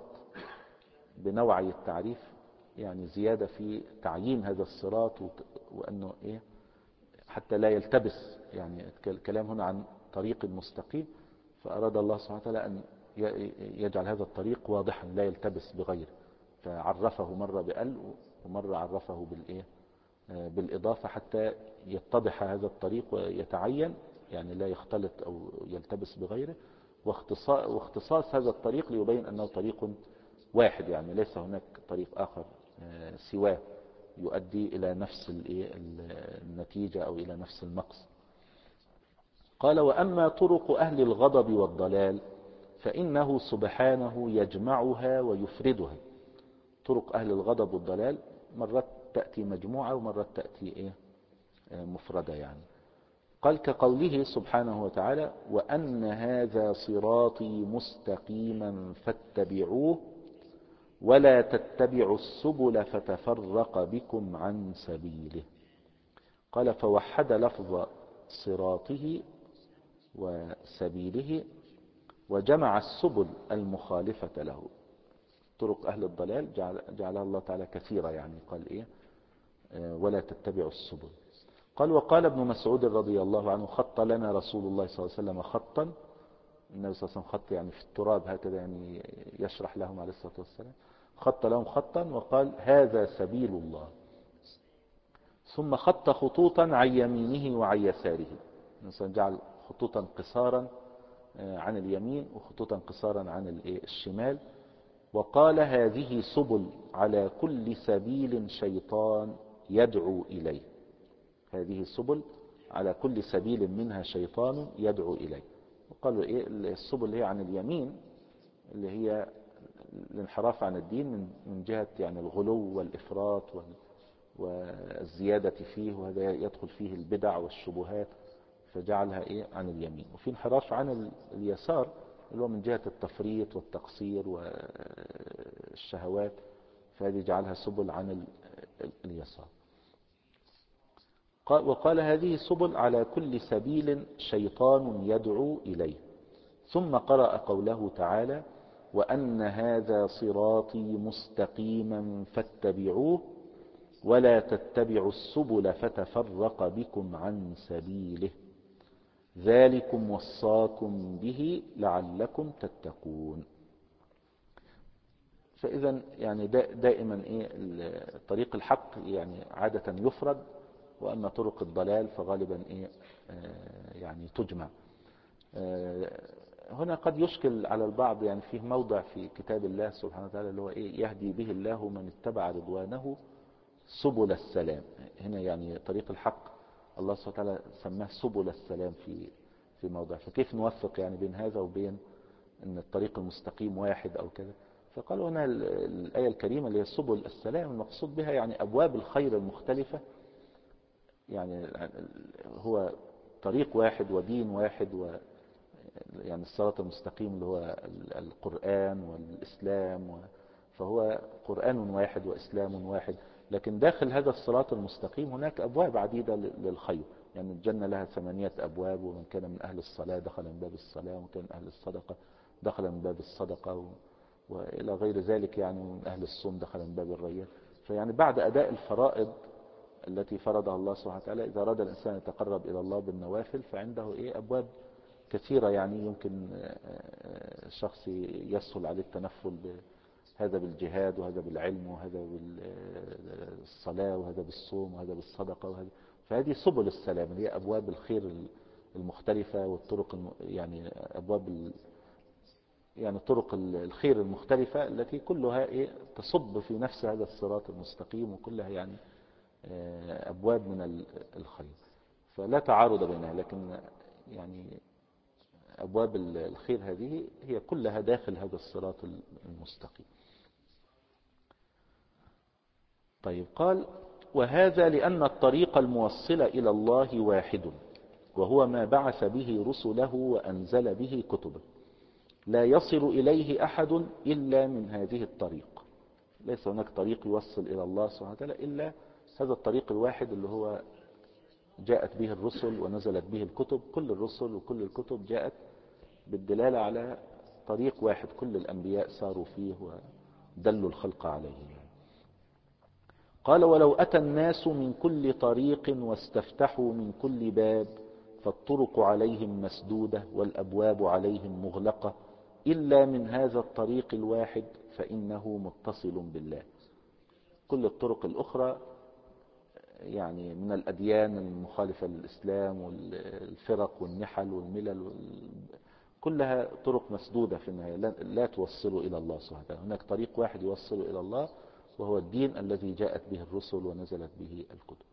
بنوعي التعريف يعني زيادة في تعيين هذا الصراط، وأنه إيه حتى لا يلتبس. يعني الكلام هنا عن طريق مستقيم، فأراد الله سبحانه وتعالى أن يجعل هذا الطريق واضحا لا يلتبس بغيره، فعرفه مرة بأل ومرة عرفه بالإيه بالإضافة حتى يتضح هذا الطريق ويتعين، يعني لا يختلط أو يلتبس بغيره. واختصاص هذا الطريق ليبين أنه طريق واحد، يعني ليس هناك طريق آخر سواه يؤدي إلى نفس النتيجة أو إلى نفس المقصد. قال وأما طرق أهل الغضب والضلال فإنه سبحانه يجمعها ويفردها. طرق أهل الغضب والضلال مرات تأتي مجموعة ومرات تأتي إيه مفردة يعني. قال كقوله سبحانه وتعالى وأن هذا صراطي مستقيما فاتبعوه ولا تتبعوا السبل فتفرق بكم عن سبيله. قال فوحد لفظ صراطه وسبيله وجمع السبل المخالفة له. طرق أهل الضلال جعل جعلها الله تعالى كثيرة، يعني قال إيه ولا تتبعوا السبل. قال وقال ابن مسعود رضي الله عنه خط لنا رسول الله صلى الله عليه وسلم خطا. النبي صلى الله عليه وسلم خط يعني في التراب هكذا، يعني يشرح لهم عليه الصلاة والسلام، خط لهم خطا وقال هذا سبيل الله، ثم خط خطوطا عن يمينه وعن يساره. الإنسان جعل خطوطا قصارا عن اليمين وخطوطا قصارا عن الشمال، وقال هذه سبل على كل سبيل شيطان يدعو إليه. هذه سبل على كل سبيل منها شيطان يدعو إليه. وقالوا إيه السبل هي عن اليمين اللي هي الانحراف عن الدين من جهة يعني الغلو والإفراط والزيادة فيه، وهذا يدخل فيه البدع والشبهات، فجعلها إيه عن اليمين. وفي انحراف عن اليسار اللي هو من جهة التفريط والتقصير والشهوات، فهذه جعلها سبل عن اليسار. وقال هذه سبل على كل سبيل شيطان يدعو إليه. ثم قرأ قوله تعالى وأن هذا صراطي مستقيما فاتبعوه ولا تتبعوا السبل فتفرق بكم عن سبيله ذلكم وصاكم به لعلكم تتقون. فإذا يعني دائما إيه طريق الحق يعني عادة يفرد، وأما طرق الضلال فغالبا إيه يعني تجمع. هنا قد يشكل على البعض، يعني فيه موضع في كتاب الله سبحانه وتعالى اللي هو إيه يهدي به الله من اتبع رضوانه سبل السلام. هنا يعني طريق الحق الله سبحانه وتعالى سماه سبل السلام في في موضع، فكيف نوفق يعني بين هذا وبين ان الطريق المستقيم واحد او كذا؟ فقالوا هنا الآية الكريمة اللي هي سبل السلام المقصود بها يعني أبواب الخير المختلفة، يعني هو طريق واحد ودين واحد، و يعني الصراط المستقيم اللي هو القرآن والإسلام، فهو قرآن واحد وإسلام واحد. لكن داخل هذا الصراط المستقيم هناك أبواب عديدة للخير، يعني الجنة لها ثمانية أبواب، ومن كان من أهل الصلاة دخل من باب الصلاة، ومن كان من أهل الصدقة دخل من باب الصدقة، و... وإلى غير ذلك، يعني من أهل الصوم دخل من باب الريان. فيعني بعد أداء الفرائض التي فرضها الله سبحانه وتعالى، إذا أراد الإنسان يتقرب إلى الله بالنوافل فعنده إيه أبواب كثيرة، يعني يمكن الشخص يسهل عليه التنفل، هذا بالجهاد، وهذا بالعلم، وهذا بالصلاة، وهذا بالصوم، وهذا بالصدقة، وهذا. فهذه سبل السلام هي أبواب الخير المختلفة، والطرق يعني أبواب يعني طرق الخير المختلفة التي كلها إيه تصب في نفس هذا الصراط المستقيم، وكلها يعني أبواب من الخير، فلا تعارض بينها. لكن يعني أبواب الخير هذه هي كلها داخل هذا الصراط المستقيم. طيب، قال: وهذا لأن الطريق الموصل إلى الله واحد، وهو ما بعث به رسله وأنزل به كتبه، لا يصل إليه أحد إلا من هذه الطريق. ليس هناك طريق يوصل إلى الله سبحانه وتعالى إلا هذا الطريق الواحد اللي هو جاءت به الرسل ونزلت به الكتب. كل الرسل وكل الكتب جاءت بالدلالة على طريق واحد، كل الأنبياء ساروا فيه ودلوا الخلق عليه. قال: ولو أتى الناس من كل طريق واستفتحوا من كل باب، فالطرق عليهم مسدودة والأبواب عليهم مغلقة، إلا من هذا الطريق الواحد فإنه متصل بالله. كل الطرق الأخرى يعني من الأديان المخالفة للإسلام والفرق والنحل والملل، كلها طرق مسدودة في النهاية لا توصل إلى الله سبحانه وتعالى. هناك طريق واحد يوصل إلى الله، وهو الدين الذي جاءت به الرسل ونزلت به الكتب.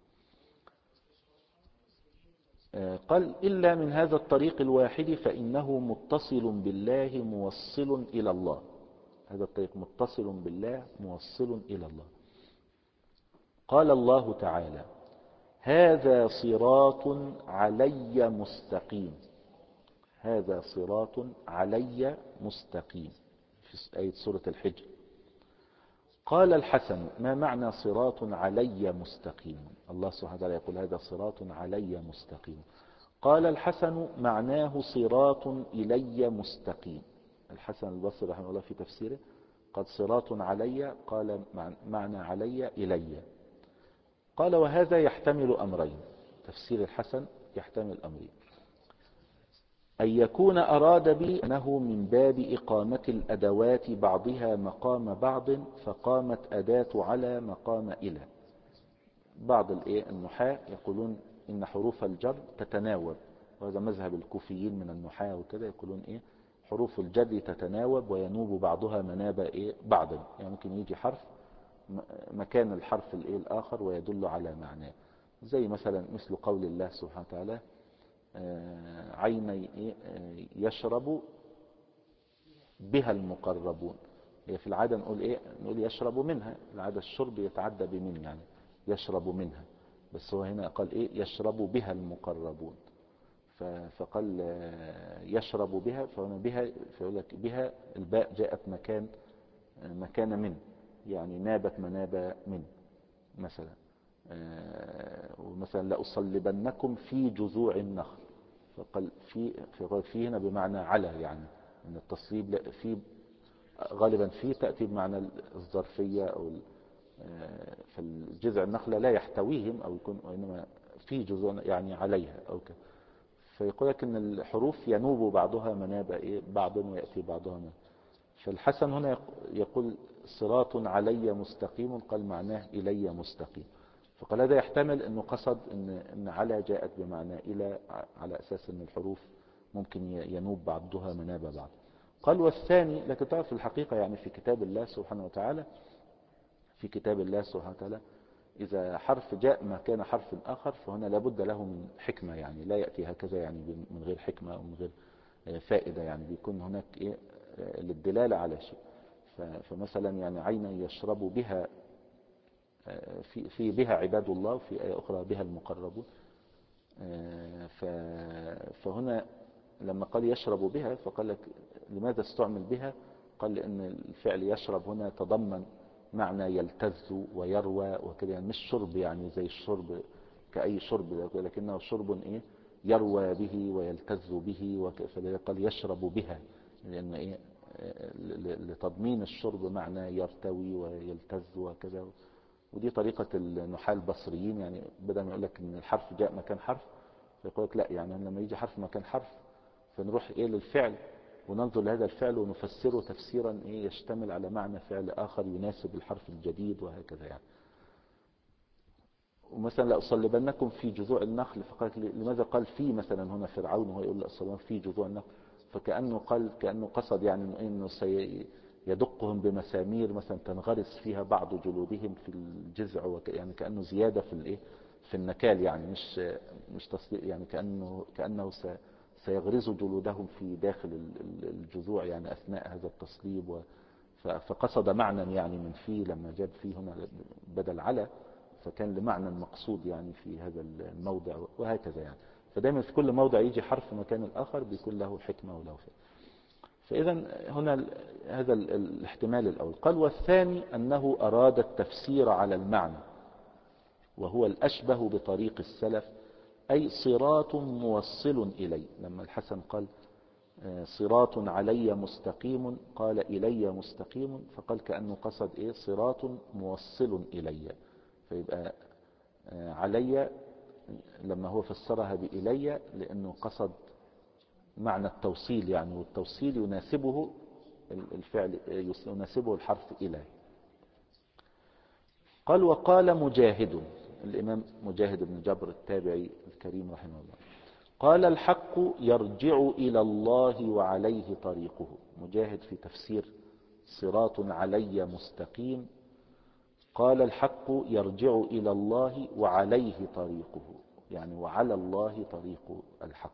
قال: إلا من هذا الطريق الواحد فإنه متصل بالله موصل إلى الله. هذا الطريق متصل بالله موصل إلى الله. قال الله تعالى: هذا صراط علي مستقيم. هذا صراط علي مستقيم في آية سورة الحجر. قال الحسن: ما معنى صراط علي مستقيم؟ الله سبحانه وتعالى يقول: هذا صراط علي مستقيم. قال الحسن: معناه صراط إلي مستقيم. الحسن البصري رحمه الله في تفسيره قد صراط علي، قال معنى علي إلي. قال: وهذا يحتمل أمرين. تفسير الحسن يحتمل أمرين: أن يكون أراد به أنه من باب إقامة الأدوات بعضها مقام بعض، فقامت أداة على مقام إلى. بعض النحاة يقولون إن حروف الجر تتناوب، وهذا مذهب الكوفيين من النحاة وكذا، يقولون إيه حروف الجر تتناوب وينوب بعضها مناب إيه بعضا، يعني ممكن يجي حرف مكان الحرف الإيه الآخر ويدل على معناه، زي مثلا مثل قول الله سبحانه وتعالى: عيني يشرب بها المقربون. هي في العادة نقول إيه نقول يشرب منها، العادة الشرب يتعدى بمن، يعني يشرب منها، بس هو هنا قال إيه يشرب بها المقربون، فقال يشرب بها، فهنا بها فيقول لك بها الباء جاءت مكان مكان من، يعني نابت مناب من مثلا. ومثلا لأصلبنكم في جذوع النخل، فقال في في هنا بمعنى على، يعني ان التصليب في غالبا في تأتي بمعنى الظرفية او فالجذع النخلة لا يحتويهم او يكون، وانما في جذوع يعني عليها او كده. فيقول لك ان الحروف ينوب بعضها مناب ايه بعض ويأتي بعضها مناب. فالحسن هنا يقول صراط علي مستقيم قال معناه إلي مستقيم. فقال هذا يحتمل أنه قصد أن, إن على جاءت بمعنى إلى، على أساس أن الحروف ممكن ينوب بعضها مناب بعض. قال والثاني، لكن تعرف في الحقيقة يعني في كتاب الله سبحانه وتعالى في كتاب الله سبحانه وتعالى إذا حرف جاء مكان حرف آخر فهنا لابد له من حكمة، يعني لا يأتي هكذا يعني من غير حكمة أو من غير فائدة، يعني بيكون هناك إيه للدلالة على شيء. فمثلا يعني عينا يشرب بها، في في بها عباد الله، وفي آية أخرى بها المقربون. فهنا لما قال يشرب بها فقال لك لماذا استعمل بها؟ قال لأن الفعل يشرب هنا تضمن معنى يلتذ ويروى وكده، يعني مش شرب يعني زي الشرب كأي شرب، لكنه شرب إيه يروى به ويلتذ به، فلذلك قال يشرب بها، لأن إيه لتضمين الشرب معنى يرتوي ويلتذ وكذا. ودي طريقة النحاة البصريين، يعني بدل ما يقول لك ان الحرف جاء مكان حرف فيقول لك لا، يعني لما يجي حرف مكان حرف فنروح ايه للفعل وننظر لهذا الفعل ونفسره تفسيرا ايه يشتمل على معنى فعل اخر يناسب الحرف الجديد وهكذا يعني. ومثلا لأصلبنكم في جذوع النخل، فقال لماذا قال في مثلا هنا فرعون وهو يقول لأصلبنكم في جذوع النخل؟ فكأنه قال كأنه قصد يعني انه سي يدقهم بمسامير مثلا تنغرس فيها بعض جلودهم في الجذع، وك يعني كأنه زيادة في الايه في النكال، يعني مش مش تصديق، يعني كأنه كأنه سيغرز جلودهم في داخل الجذوع يعني أثناء هذا التصليب. فقصد معنى يعني من فيه لما جاب فيه هنا بدل على، فكان لمعنى مقصود يعني في هذا الموضع وهكذا يعني. فدايما في كل موضع يجي حرف مكان الآخر بيكون له حكمة وله فائدة. فإذا هنا هذا الاحتمال الأول. قال والثاني أنه أراد التفسير على المعنى وهو الأشبه بطريق السلف، أي صراط موصل إلي. لما الحسن قال صراط علي مستقيم قال إلي مستقيم، فقال كأنه قصد إيه صراط موصل إلي، فيبقى علي لما هو فسرها بإلي لأنه قصد معنى التوصيل يعني، والتوصيل يناسبه الفعل يناسبه الحرف إلى. قال وقال مجاهد، الإمام مجاهد بن جبر التابعي الكريم رحمه الله، قال الحق يرجع إلى الله وعليه طريقه. مجاهد في تفسير صراط علي مستقيم قال الحق يرجع إلى الله وعليه طريقه، يعني وعلى الله طريق الحق،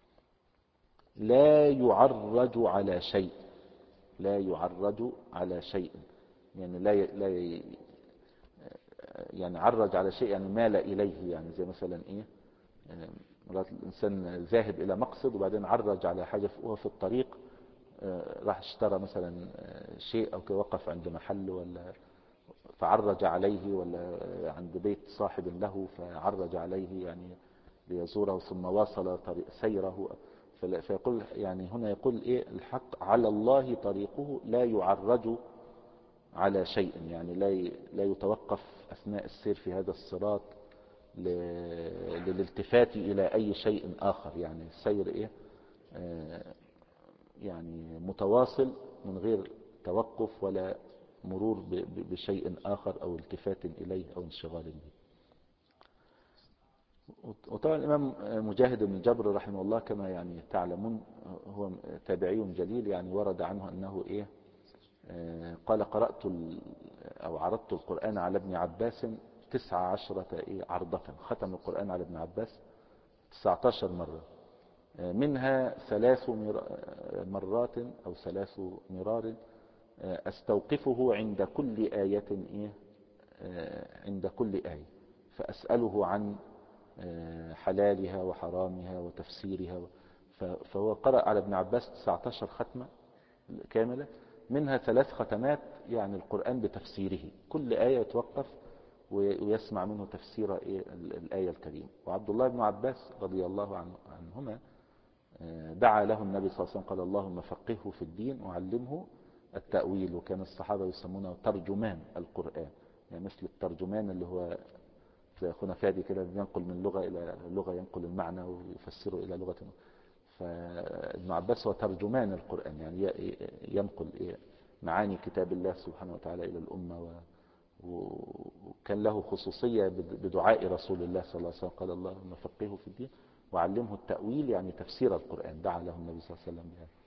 لا يعرج على شيء، لا يعرج على شيء يعني لا لا يعني عرج على شيء يعني مال إليه، يعني زي مثلا إيه الإنسان ذاهب إلى مقصد وبعدين عرج على حاجة وهو في الطريق، راح اشترى مثلا شيء أو وقف عند محل ولا فعرج عليه، ولا عند بيت صاحب له فعرج عليه يعني ليزوره ثم واصل طريق سيره. فيقول يعني هنا يقول إيه الحق على الله طريقه لا يعرج على شيء، يعني لا لا يتوقف أثناء السير في هذا الصراط للالتفات إلى أي شيء آخر، يعني السير إيه آه يعني متواصل من غير توقف ولا مرور بشيء آخر أو التفات إليه أو انشغال به. وطبعا الإمام مجاهد بن جبر رحمه الله كما يعني تعلمون هو تابعي جليل، يعني ورد عنه أنه إيه آه قال قرأت أو عرضت القرآن على ابن عباس تسع عشرة إيه عرضة، ختم القرآن على ابن عباس تسعة عشر مرة، منها ثلاث مرات أو ثلاث مرار أستوقفه عند كل آية إيه عند كل آية فأسأله عن حلالها وحرامها وتفسيرها. فهو قرأ على ابن عباس تسعة عشر ختمة كاملة، منها ثلاث ختمات يعني القرآن بتفسيره، كل آية يتوقف ويسمع منه تفسير الآية الكريمة. وعبد الله بن عباس رضي الله عنهما دعا له النبي صلى الله عليه وسلم قال اللهم فقهه في الدين وعلمه التأويل، وكان الصحابة يسمونه ترجمان القرآن، يعني مثل الترجمان اللي هو زي أخونا فادي كده ينقل من لغة إلى لغة، ينقل المعنى ويفسره إلى لغة. فابن عباس هو ترجمان القرآن، يعني ينقل معاني كتاب الله سبحانه وتعالى إلى الأمة، و وكان له خصوصية بدعاء رسول الله صلى الله عليه وسلم، قال اللهم فقهه في الدين وعلمه التأويل، يعني تفسير القرآن، دعا له النبي صلى الله عليه وسلم بها.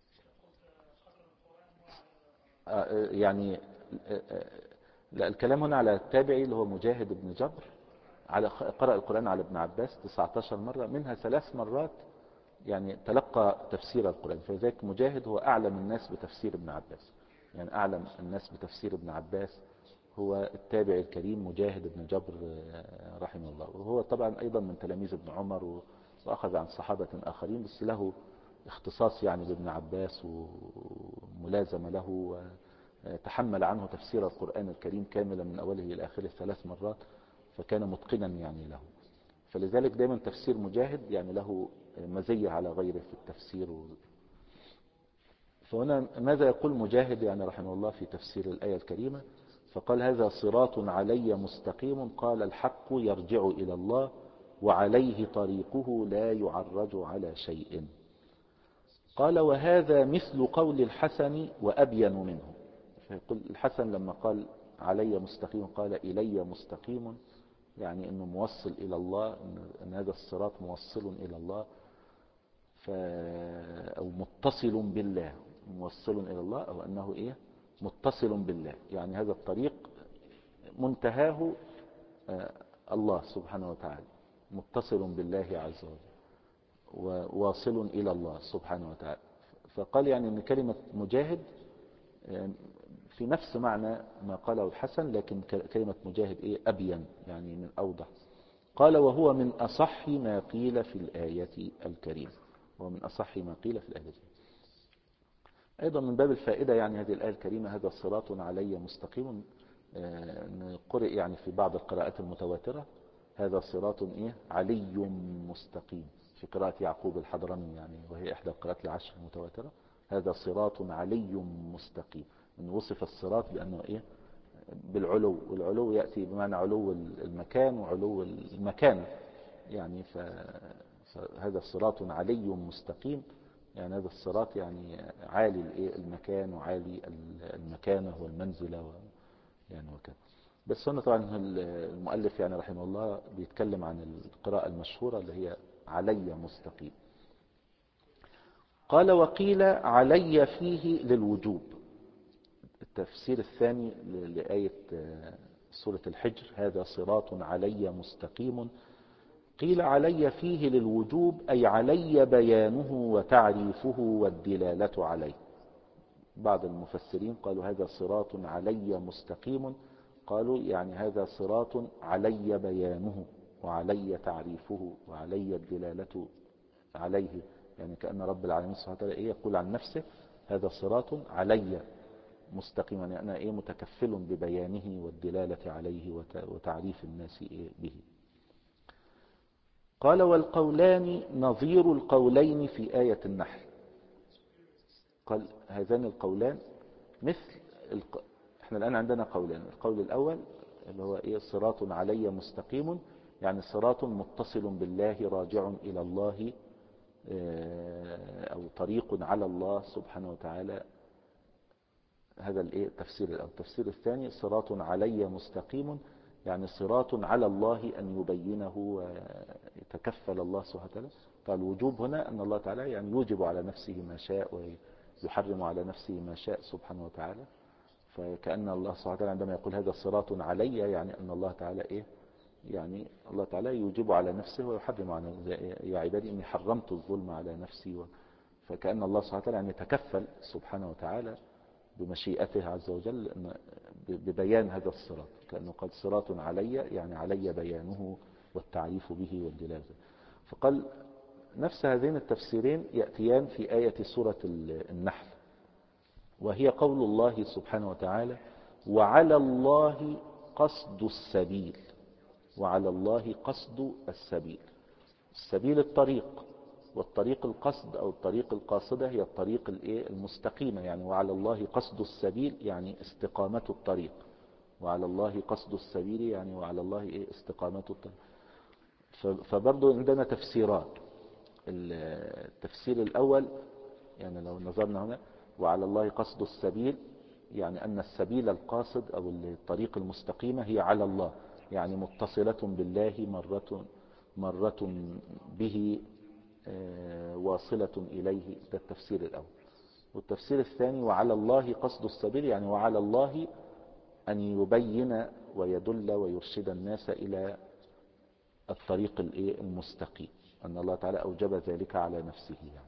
يعني لا، الكلام هنا على التابعي اللي هو مجاهد بن جبر، على قرأ القرآن على ابن عباس تسعة عشر مرة، منها ثلاث مرات يعني تلقى تفسير القرآن، فذلك مجاهد هو أعلم الناس بتفسير ابن عباس، يعني أعلم الناس بتفسير ابن عباس هو التابع الكريم مجاهد بن جبر رحمه الله. وهو طبعا أيضا من تلاميذ ابن عمر، وأخذ عن صحابة آخرين، بس له اختصاص يعني بابن عباس وملازمة له، وتحمل عنه تفسير القرآن الكريم كاملا من أوله إلى آخره ثلاث مرات، فكان متقنا يعني له. فلذلك دائما تفسير مجاهد يعني له مزية على غيره في التفسير. فهنا ماذا يقول مجاهد يعني رحمه الله في تفسير الآية الكريمة؟ فقال هذا صراط علي مستقيم، قال الحق يرجع إلى الله وعليه طريقه لا يعرج على شيء. قال وهذا مثل قول الحسن وأبين منه. فيقول الحسن لما قال علي مستقيم قال إلي مستقيم، يعني أنه موصل إلى الله، أن هذا الصراط موصل إلى الله، ف... أو متصل بالله، موصل إلى الله، أو أنه إيه متصل بالله، يعني هذا الطريق منتهاه الله سبحانه وتعالى، متصل بالله عز وجل وواصل إلى الله سبحانه وتعالى. فقال يعني أن كلمة مجاهد في نفس معنى ما قاله الحسن، لكن كلمة مجاهد إيه أبين، يعني من أوضح. قال وهو من أصح ما قيل في الآية الكريمة، ومن أصح ما قيل في الآية الكريمة. أيضا من باب الفائدة يعني هذه الآية الكريمة هذا صراط علي مستقيم، قرئ يعني في بعض القراءات المتواترة هذا صراط إيه علي مستقيم، في قراءة يعقوب الحضرمي يعني، وهي إحدى القراءات العشر المتواترة، هذا صراط علي مستقيم، إن وصف الصراط بأنه إيه بالعلو، والعلو يأتي بمعنى علو المكان وعلو المكان يعني، فهذا صراط علي مستقيم، يعني هذا الصراط يعني عالي المكان وعالي المكانة والمنزلة يعني وكذا. بس هنا طبعا المؤلف يعني رحمه الله بيتكلم عن القراءة المشهورة اللي هي علي مستقيم. قال وقيل علي فيه للوجوب، التفسير الثاني لآية سورة الحجر هذا صراط علي مستقيم، قيل علي فيه للوجوب أي علي بيانه وتعريفه والدلالة عليه. بعض المفسرين قالوا هذا صراط علي مستقيم، قالوا يعني هذا صراط علي بيانه وعلي تعريفه وعلي الدلالة عليه، يعني كأن رب العالمين سبحانه وتعالى إيه يقول عن نفسه هذا صراط علي مستقيم، يعني أنا إيه متكفل ببيانه والدلالة عليه وتعريف الناس إيه به. قال والقولان نظير القولين في آية النحل. قال هذان القولان مثل الق... احنا الآن عندنا قولان، القول الأول اللي هو إيه صراط علي مستقيم، يعني صراط متصل بالله راجع إلى الله، أو طريق على الله سبحانه وتعالى، هذا الايه التفسير الأول. التفسير الثاني صراط علي مستقيم، يعني صراط على الله أن يبينه ويتكفل الله سبحانه وتعالى. فالوجوب هنا أن الله تعالى يعني يوجب على نفسه ما شاء ويحرم على نفسه ما شاء سبحانه وتعالى، فكأن الله سبحانه وتعالى عندما يقول هذا صراط علي يعني أن الله تعالى إيه يعني الله تعالى يوجب على نفسه ويحرم على يا عبادي إني حرمت الظلم على نفسي و... فكأن الله سبحانه وتعالى يعني يتكفل سبحانه وتعالى بمشيئته عز وجل ببيان هذا الصراط، كأنه قال صراط علي يعني علي بيانه والتعريف به والدلالة. فقال نفس هذين التفسيرين يأتيان في آية سورة النحل، وهي قول الله سبحانه وتعالى وعلى الله قصد السبيل، وعلى الله قصد السبيل، السبيل الطريق، والطريق القصد أو الطريق القاصدة هي الطريق المستقيمة، يعني وعلى الله قصد السبيل يعني استقامة الطريق، وعلى الله قصد السبيل يعني وعلى الله استقامة الطريق. فبرضو عندنا تفسيرات، التفسير الأول يعني لو نظرنا هنا وعلى الله قصد السبيل يعني أن السبيل القاصد أو الطريق المستقيمة هي على الله، يعني متصلة بالله، مرة مرة به واصلة إليه. ده التفسير الأول. والتفسير الثاني وعلى الله قصد السبيل، يعني وعلى الله أن يبين ويدل ويرشد الناس إلى الطريق المستقيم، أن الله تعالى أوجب ذلك على نفسه يعني.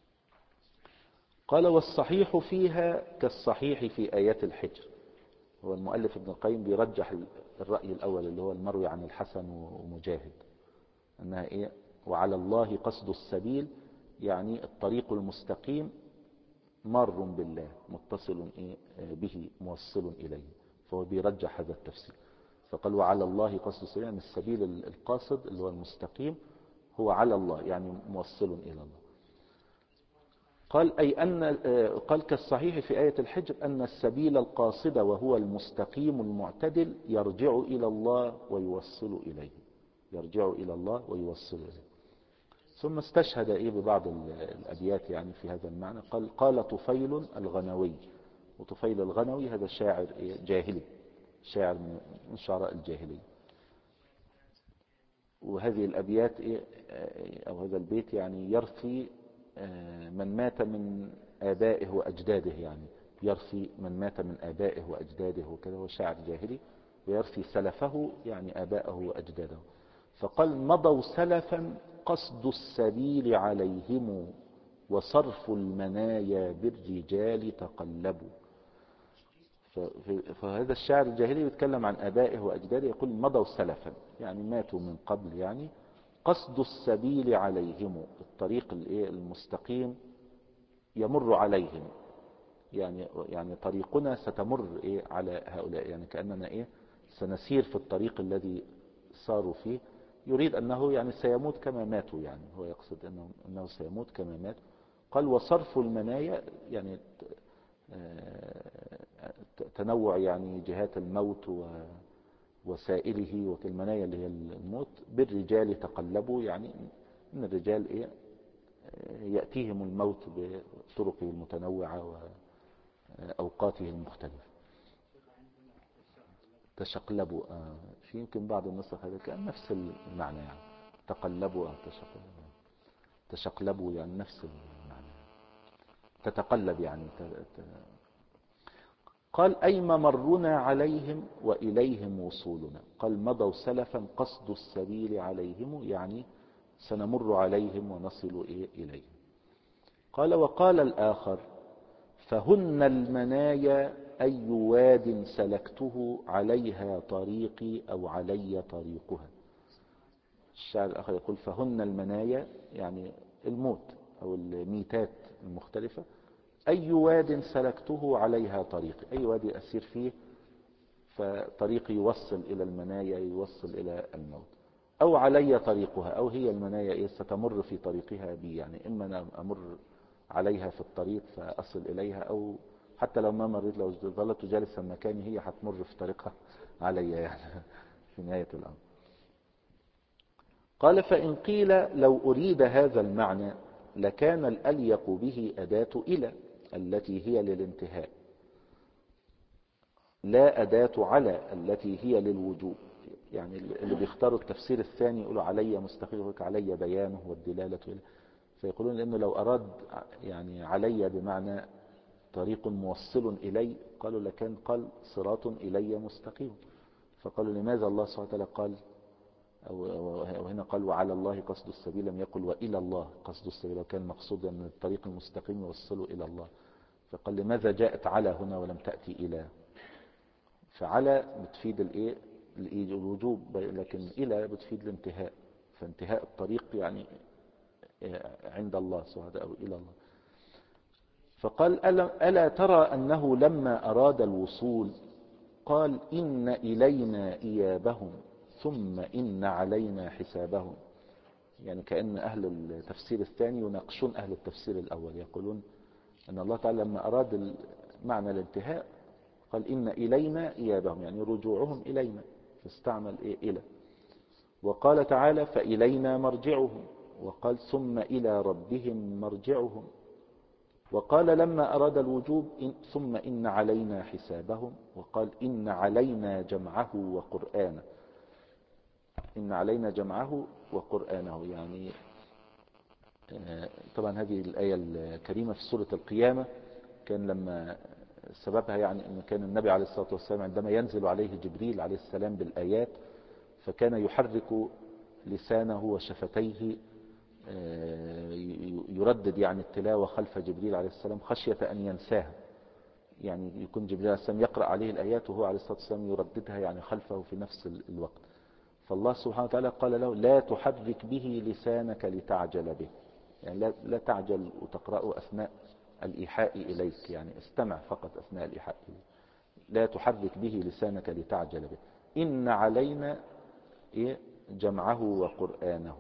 قال والصحيح فيها كالصحيح في آيات الحجر. هو المؤلف ابن القيم بيرجح الرأي الأول اللي هو المروي عن الحسن ومجاهد، أنها إيه؟ وعلى الله قصد السبيل، يعني الطريق المستقيم مار بالله، متصل إيه به، موصل إليه. فهو بيرجح هذا التفسير، فقال وعلى الله قصد السبيل، يعني السبيل القاصد اللي هو المستقيم هو على الله، يعني موصل إلى الله. قال أي أن قال كالصحيح في آية الحجر أن السبيل القاصد وهو المستقيم المعتدل يرجع إلى الله ويوصل إليه، يرجع إلى الله ويوصل إليه. ثم استشهد إيه ببعض الأبيات يعني في هذا المعنى. قال قال طفيل الغنوي، وطفيل الغنوي هذا شاعر جاهلي، شاعر من شعراء الجاهلية. وهذه الأبيات إيه أو هذا البيت يعني يرثي من مات من آبائه وأجداده، يعني يرثي من مات من آبائه وأجداده وكذا، هو شاعر جاهلي، ويرثي سلفه يعني آبائه وأجداده. فقال مضوا سلفا قصد السبيل عليهم، وصرف المنايا بالرجال تقلبوا. فهذا الشاعر الجاهلي يتكلم عن آبائه وأجداده، يقول مضوا سلفا يعني ماتوا من قبل، يعني قصد السبيل عليهم، الطريق المستقيم يمر عليهم، يعني يعني طريقنا ستمر إيه على هؤلاء، يعني كأننا إيه سنسير في الطريق الذي صاروا فيه. يريد أنه يعني سيموت كما ماتوا، يعني هو يقصد أنه, أنه سيموت كما مات. قال وصرف المنايا يعني تنوع يعني جهات الموت ووسائله، والمنايا اللي هي الموت. بالرجال تقلبوا، يعني ان الرجال ايه يأتيهم الموت بطرقه المتنوعة وأوقاته المختلفة. تشقلبوا آه. في يمكن بعض النسخ هذا كان نفس المعنى، يعني تقلبوا أو تشقلبوا، تشقلبوا يعني نفس المعنى، تتقلب يعني ت... قال أي ممرنا عليهم وإليهم وصولنا. قال مضوا سلفا قصد السبيل عليهم، يعني سنمر عليهم ونصل إليهم. قال وقال الآخر فهن المنايا أي واد سلكته عليها طريقي أو علي طريقها. الشاعر الآخر يقول فهن المنايا يعني الموت أو الميتات المختلفة، أي واد سلكته عليها طريقي، أي وادي أسير فيه فطريقي يوصل إلى المنايا، يوصل إلى الموت. أو علي طريقها، أو هي المنايا إيه ستمر في طريقها بي، يعني إما أنا أمر عليها في الطريق فأصل إليها، أو حتى لو ما مريت، لو ظلت جالسا مكاني هي هتمر في طريقها علي يعني في نهاية الأمر. قال فإن قيل لو أريد هذا المعنى لكان الأليق به أداة إلى التي هي للانتهاء، لا أداة على التي هي للوجوب. يعني اللي بيختاروا التفسير الثاني يقولوا علي مستقيم، علي بيانه والدلالة إليه، فيقولون لأنه لو أراد يعني علي بمعنى طريق موصل إلي، قالوا لكان قال صراط إلي مستقيم. فقالوا لماذا الله سبحانه وتعالى قال أو هنا قال وعلى الله قصد السبيل، لم يقل وإلى الله قصد السبيل، وكان مقصود أن الطريق المستقيم يوصله إلى الله. فقال لماذا جاءت على هنا ولم تأتي إلى؟ فعلى بتفيد الايه الوجوب، لكن إلى بتفيد الانتهاء، فانتهاء الطريق يعني عند الله سبحانه أو إلى الله. فقال ألا ترى أنه لما أراد الوصول قال إن إلينا إيابهم ثم إن علينا حسابهم. يعني كأن أهل التفسير الثاني يناقشون أهل التفسير الأول، يقولون أن الله تعالى لما أراد معنى الانتهاء قال إن إلينا إيابهم، يعني رجوعهم إلينا، فاستعمل إيه إلى. وقال تعالى فإلينا مرجعهم، وقال ثم إلى ربهم مرجعهم. وقال لما أراد الوجوب إن ثم إن علينا حسابهم، وقال إن علينا جمعه وقرآنه. إن علينا جمعه وقرآنه يعني طبعا هذه الآية الكريمة في سورة القيامة كان لما سببها يعني أن كان النبي عليه الصلاة والسلام عندما ينزل عليه جبريل عليه السلام بالآيات فكان يحرك لسانه وشفتيه يردد يعني التلاوة خلف جبريل عليه السلام خشية أن ينساها. يعني يكون جبريل عليه السلام يقرأ عليه الآيات وهو عليه الصلاة والسلام يرددها يعني خلفه في نفس الوقت. فالله سبحانه وتعالى قال له لا تحرك به لسانك لتعجل به، يعني لا, لا تعجل وتقرأه أثناء الإيحاء إليك، يعني استمع فقط أثناء الإيحاء إليك. لا تحرك به لسانك لتعجل به. إن علينا جمعه وقرآنه.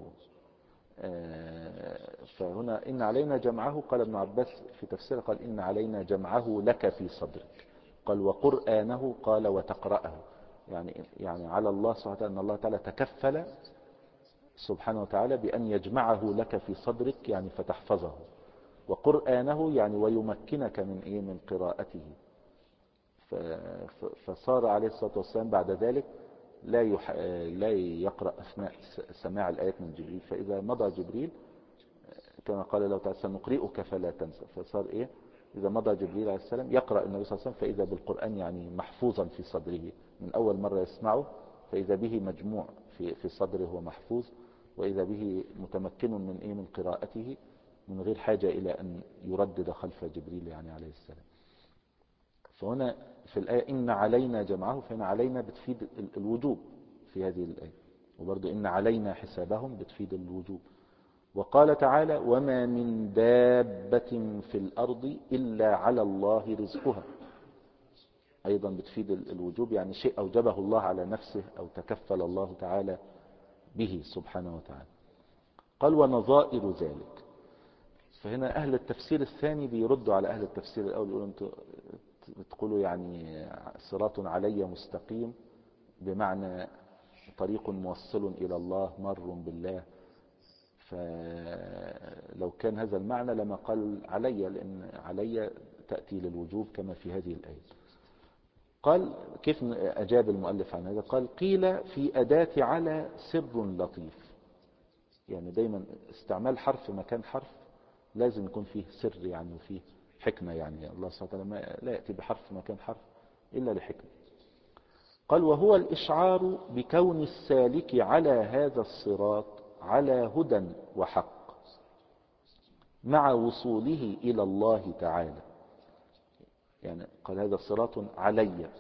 فهنا إن علينا جمعه قال ابن عباس في تفسيره قال إن علينا جمعه لك في صدرك، قال وقرآنه قال وتقرأه. يعني يعني على الله سبحانه وتعالى أن الله تعالى تكفل سبحانه وتعالى بأن يجمعه لك في صدرك يعني فتحفظه، وقرآنه يعني ويمكنك من إيه من قراءته. فصار عليه الصلاة والسلام بعد ذلك لا يح... لا يقرأ أثناء سماع الآيات من جبريل، فإذا مضى جبريل كما قال له تعالى سنقرئك فلا تنسى، فصار إيه إذا مضى جبريل عليه السلام يقرأ النبي صلى الله عليه وسلم فإذا بالقرآن يعني محفوظا في صدره من أول مرة يسمعه، فإذا به مجموع في في صدره ومحفوظ، وإذا به متمكن من إيه من قراءته من غير حاجة إلى أن يردد خلف جبريل يعني عليه السلام. فهنا في الآية إن علينا جمعه، فإن علينا بتفيد الوجوب في هذه الآية، وبرضو إن علينا حسابهم بتفيد الوجوب. وقال تعالى وما من دابة في الأرض إلا على الله رزقها، أيضا بتفيد الوجوب، يعني شيء أوجبه الله على نفسه أو تكفل الله تعالى به سبحانه وتعالى. قال ونظائر ذلك. فهنا أهل التفسير الثاني بيردوا على أهل التفسير الأول، يقولوا أنتوا تقولوا يعني صراط علي مستقيم بمعنى طريق موصل إلى الله مر بالله، فلو كان هذا المعنى لما قال علي، لأن علي تأتي للوجوب كما في هذه الآية. قال كيف أجاب المؤلف عن هذا؟ قال قيل في أداة على سر لطيف، يعني دايما استعمال حرف مكان حرف لازم يكون فيه سر يعني وفيه حكمة، يعني الله سبحانه وتعالى لا يأتي بحرف مكان حرف إلا لحكمة. قال وهو الإشعار بكون السالك على هذا الصراط على هدى وحق مع وصوله إلى الله تعالى، يعني قال هذا صراط علي،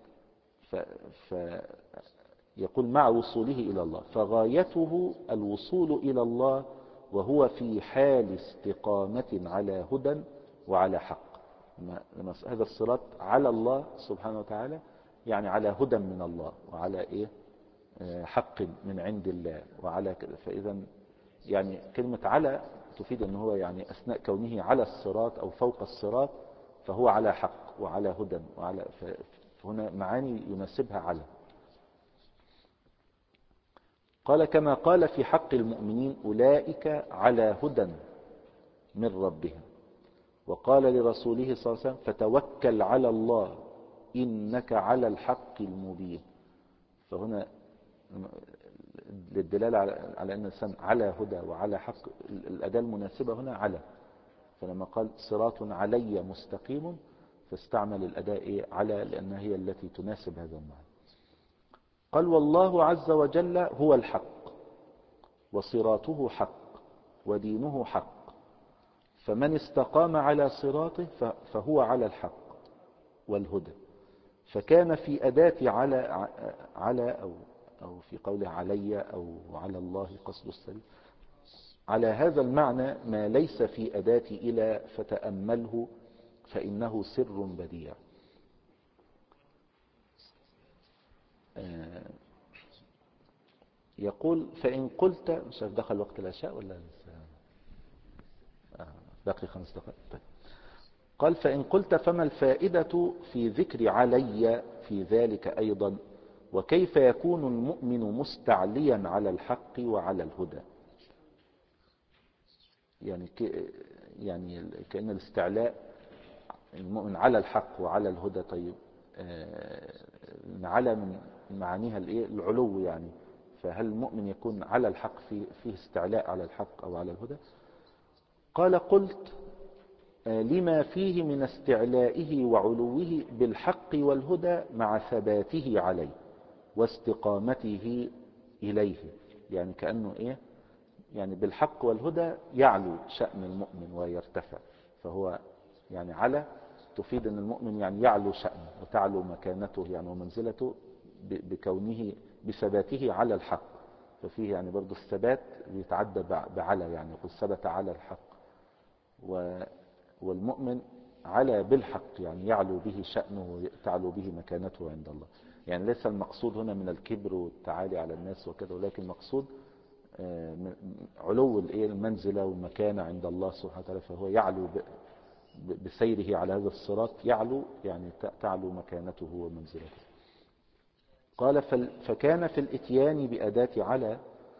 فيقول مع وصوله إلى الله، فغايته الوصول إلى الله وهو في حال استقامة على هدى وعلى حق. هذا الصراط على الله سبحانه وتعالى يعني على هدى من الله وعلى إيه حق من عند الله وعلى كده. فإذا يعني كلمة على تفيد أنه هو يعني أثناء كونه على الصراط أو فوق الصراط فهو على حق وعلى هدى وعلى، فهنا معاني يناسبها على. قال كما قال في حق المؤمنين أولئك على هدى من ربهم، وقال لرسوله صلى الله عليه وسلم فتوكل على الله إنك على الحق المبين. فهنا للدلالة على أن الإنسان على هدى وعلى حق الأداة المناسبة هنا على، فلما قال صراط علي مستقيم فاستعمل الأداة على لأنها هي التي تناسب هذا المعنى. قال والله عز وجل هو الحق وصراطه حق ودينه حق، فمن استقام على صراطه فهو على الحق والهدى. فكان في أداة على على أو أو في قوله علي أو على الله قصد السليم على هذا المعنى ما ليس في أداة إلى فتأمله فإنه سر بديع. يقول فإن قلت مش دخل وقت العشاء ولا آه باقي خمس دقائق طيب. قال فإن قلت فما الفائدة في ذكر علي في ذلك أيضا، وكيف يكون المؤمن مستعليا على الحق وعلى الهدى؟ يعني يعني كأن الاستعلاء المؤمن على الحق وعلى الهدى. طيب على من معانيها الايه العلو يعني، فهل المؤمن يكون على الحق في فيه استعلاء على الحق أو على الهدى؟ قال قلت لما فيه من استعلائه وعلوه بالحق والهدى مع ثباته عليه واستقامته إليه. يعني كأنه إيه يعني بالحق والهدى يعلو شأن المؤمن ويرتفع، فهو يعني على تفيد أن المؤمن يعني يعلو شأنه وتعلو مكانته يعني ومنزلته بكونه بثباته على الحق. ففيه يعني برضو الثبات يتعدى بعلى، يعني يقول ثبت على الحق، والمؤمن على بالحق يعني يعلو به شأنه وتعلو به مكانته عند الله. يعني ليس المقصود هنا من الكبر والتعالي على الناس وكذا، ولكن المقصود علو المنزلة والمكانة عند الله سبحانه وتعالى، فهو يعلو بسيره على هذا الصراط، يعلو يعني تعلو مكانته ومنزلته. قال فكان في الاتيان بأداة على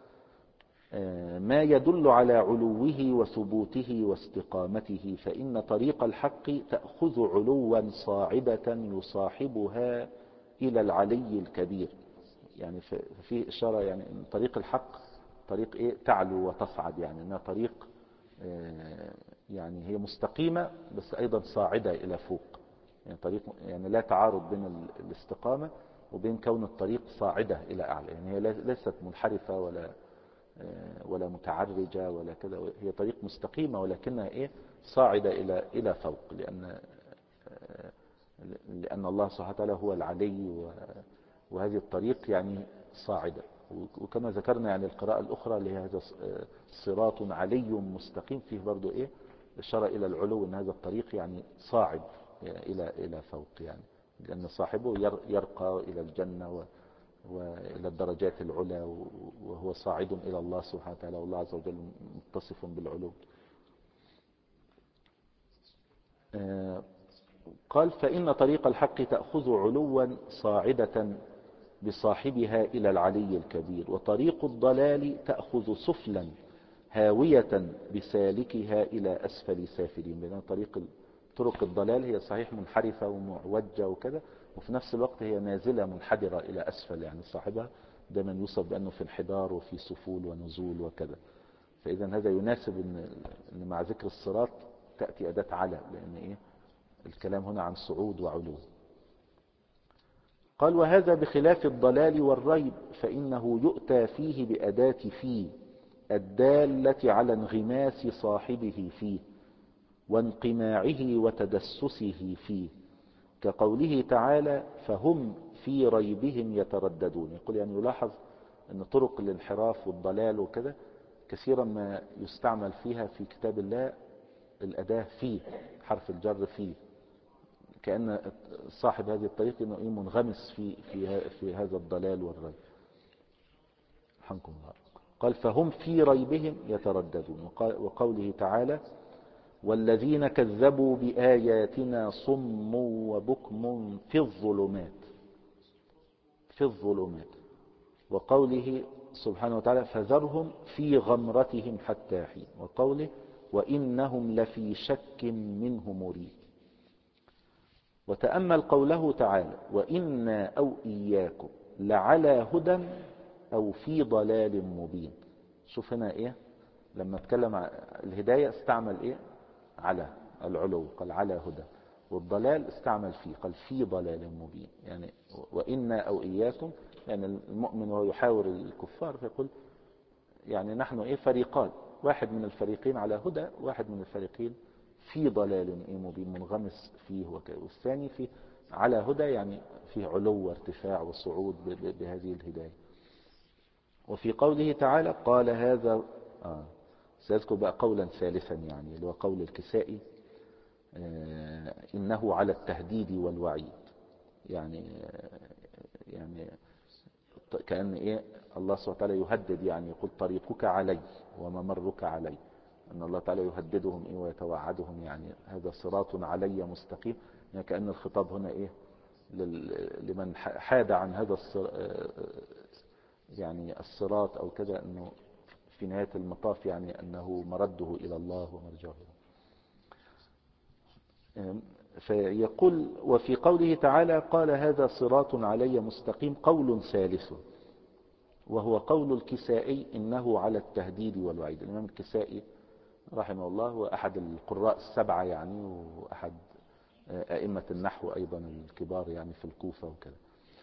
ما يدل على علوه وثبوته واستقامته، فإن طريق الحق تأخذ علوا صاعدة يصاحبها إلى العلي الكبير. يعني في إشارة يعني أن طريق الحق طريق إيه تعلو وتصعد، يعني أنها طريق يعني هي مستقيمة بس أيضا صاعدة إلى فوق، يعني طريق يعني لا تعارض بين الاستقامة وبين كون الطريق صاعدة إلى أعلى. يعني هي ليست منحرفة ولا ولا متعرجة ولا كذا، هي طريق مستقيمة ولكنها إيه صاعدة إلى إلى فوق، لأن لأن الله سبحانه وتعالى هو العلي، وهذه الطريق يعني صاعدة. وكما ذكرنا يعني القراءة الأخرى لهذا صراط علي مستقيم فيه برضو إيه إشارة إلى العلو، أن هذا الطريق يعني صاعد إلى إلى فوق، يعني لأن صاحبه يرقى إلى الجنة وإلى الدرجات العلى، وهو صاعد إلى الله سبحانه وتعالى، والله عز وجل متصف بالعلو. قال فإن طريق الحق تأخذ علوا صاعدة بصاحبها إلى العلي الكبير، وطريق الضلال تأخذ سفلا هاوية بسالكها إلى أسفل سافلين. لأن طريق طرق الضلال هي صحيح منحرفة ومعوجة وكذا، وفي نفس الوقت هي نازلة منحدرة إلى أسفل، يعني صاحبها دائما يوصف بأنه في انحدار وفي سفول ونزول وكذا. فإذا هذا يناسب أن مع ذكر الصراط تأتي أداة على، لأن إيه الكلام هنا عن صعود وعلو. قال وهذا بخلاف الضلال والريب، فإنه يؤتى فيه بأداة في الدالة على انغماس صاحبه فيه وانقماعه وتدسسه فيه، كقوله تعالى فهم في ريبهم يترددون. يقول يعني يلاحظ أن طرق الانحراف والضلال وكذا كثيرا ما يستعمل فيها في كتاب الله الأداة في حرف الجر فيه، كأن صاحب هذه الطريق انه منغمس في في في هذا الضلال والريب. رحمكم الله. قال فهم في ريبهم يترددون. وقوله تعالى والذين كذبوا بآياتنا صم وبكم في الظلمات في الظلمات. وقوله سبحانه وتعالى فذرهم في غمرتهم حتى حين. وقوله وإنهم لفي شك منه مريب. وتأمل قوله تعالى وإنا أو إياكم لعلى هدى أو في ضلال مبين. شوف هنا إيه لما اتكلم عن الهداية استعمل إيه على العلو قال على هدى، والضلال استعمل فيه قال في ضلال مبين. يعني وإنا أو إياكم يعني المؤمن وهو يحاور الكفار فيقول يعني نحن إيه فريقان، واحد من الفريقين على هدى، واحد من الفريقين في ضلال مبين منغمس فيه، والثاني في على هدى يعني في علو وارتفاع وصعود بهذه الهداية. وفي قوله تعالى قال هذا آه سأذكر بقى قولا ثالثا يعني اللي هو قول الكسائي آه إنه على التهديد والوعيد. يعني آه يعني كأن إيه الله سبحانه وتعالى يهدد، يعني يقول طريقك علي وممرك علي، أن الله تعالى يهددهم إيه ويتوعدهم يعني هذا صراط علي مستقيم. يعني كأن الخطاب هنا إيه لمن حاد عن هذا يعني الصراط أو كذا، أنه في نهاية المطاف يعني أنه مرده إلى الله ومرجعه. فيقول وفي قوله تعالى قال هذا صراط علي مستقيم قول ثالث، وهو قول الكسائي إنه على التهديد والوعيد. الإمام الكسائي رحمه الله هو أحد القراء السبعة يعني، وأحد أئمة النحو أيضا الكبار يعني في الكوفة وكذا،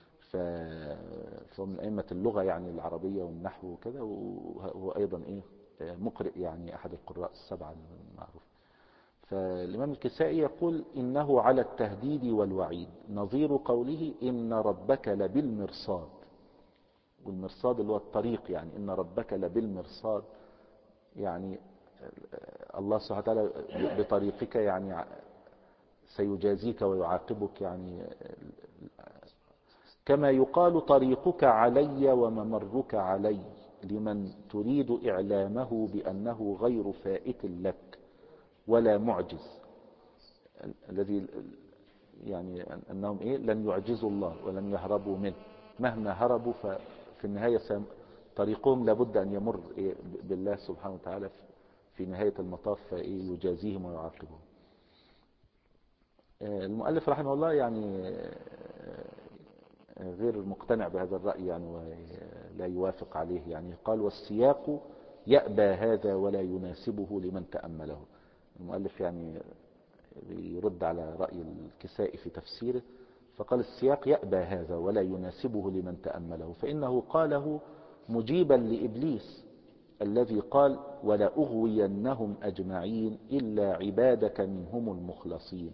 فمن أئمة اللغة يعني العربية والنحو وكذا، وهو أيضا إيه مقرئ يعني أحد القراء السبعة المعروف. فالإمام الكسائي يقول إنه على التهديد والوعيد، نظير قوله إن ربك لبالمرصاد، والمرصاد اللي هو الطريق، يعني إن ربك لبالمرصاد، يعني الله سبحانه وتعالى بطريقك يعني سيجازيك ويعاقبك، يعني كما يقال طريقك علي وممرك علي لمن تريد إعلامه بأنه غير فائت لك ولا معجز، الذي يعني أنهم إيه لن يعجزوا الله ولن يهربوا منه، مهما هربوا ففي النهاية طريقهم لابد أن يمر إيه بالله سبحانه وتعالى في نهاية المطاف فإيه يجازيهم ويعاقبهم. المؤلف رحمه الله يعني غير مقتنع بهذا الرأي يعني ولا يوافق عليه، يعني قال والسياق يأبى هذا ولا يناسبه لمن تأمله. المؤلف يعني يرد على رأي الكسائي في تفسيره، فقال السياق يأبى هذا ولا يناسبه لمن تأمله، فإنه قاله مجيبا لإبليس الذي قال ولا أغوينهم أجمعين إلا عبادك منهم المخلصين،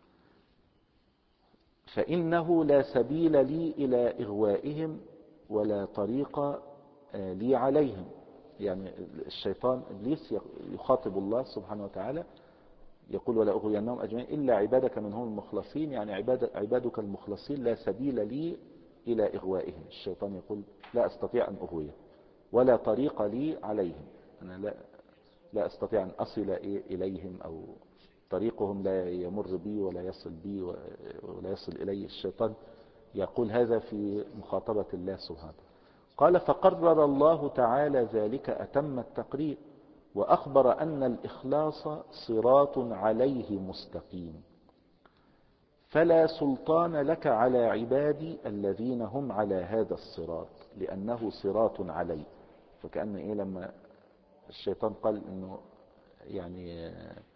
فإنه لا سبيل لي إلى إغوائهم ولا طريق لي عليهم. يعني الشيطان إبليس يخاطب الله سبحانه وتعالى يقول ولا أغوينهم أجمعين إلا عبادك منهم المخلصين، يعني عباد عبادك المخلصين لا سبيل لي إلى إغوائهم. الشيطان يقول لا أستطيع أن أغويه ولا طريق لي عليهم، أنا لا, لا أستطيع أن أصل إليهم، أو طريقهم لا يمر بي ولا يصل بي ولا يصل إلي. الشيطان يقول هذا في مخاطبة الله سبحانه. قال فقرر الله تعالى ذلك أتم التقرير، وأخبر أن الإخلاص صراط عليه مستقيم، فلا سلطان لك على عبادي الذين هم على هذا الصراط لأنه صراط عليه. فكأن إيه لما الشيطان قال إنه يعني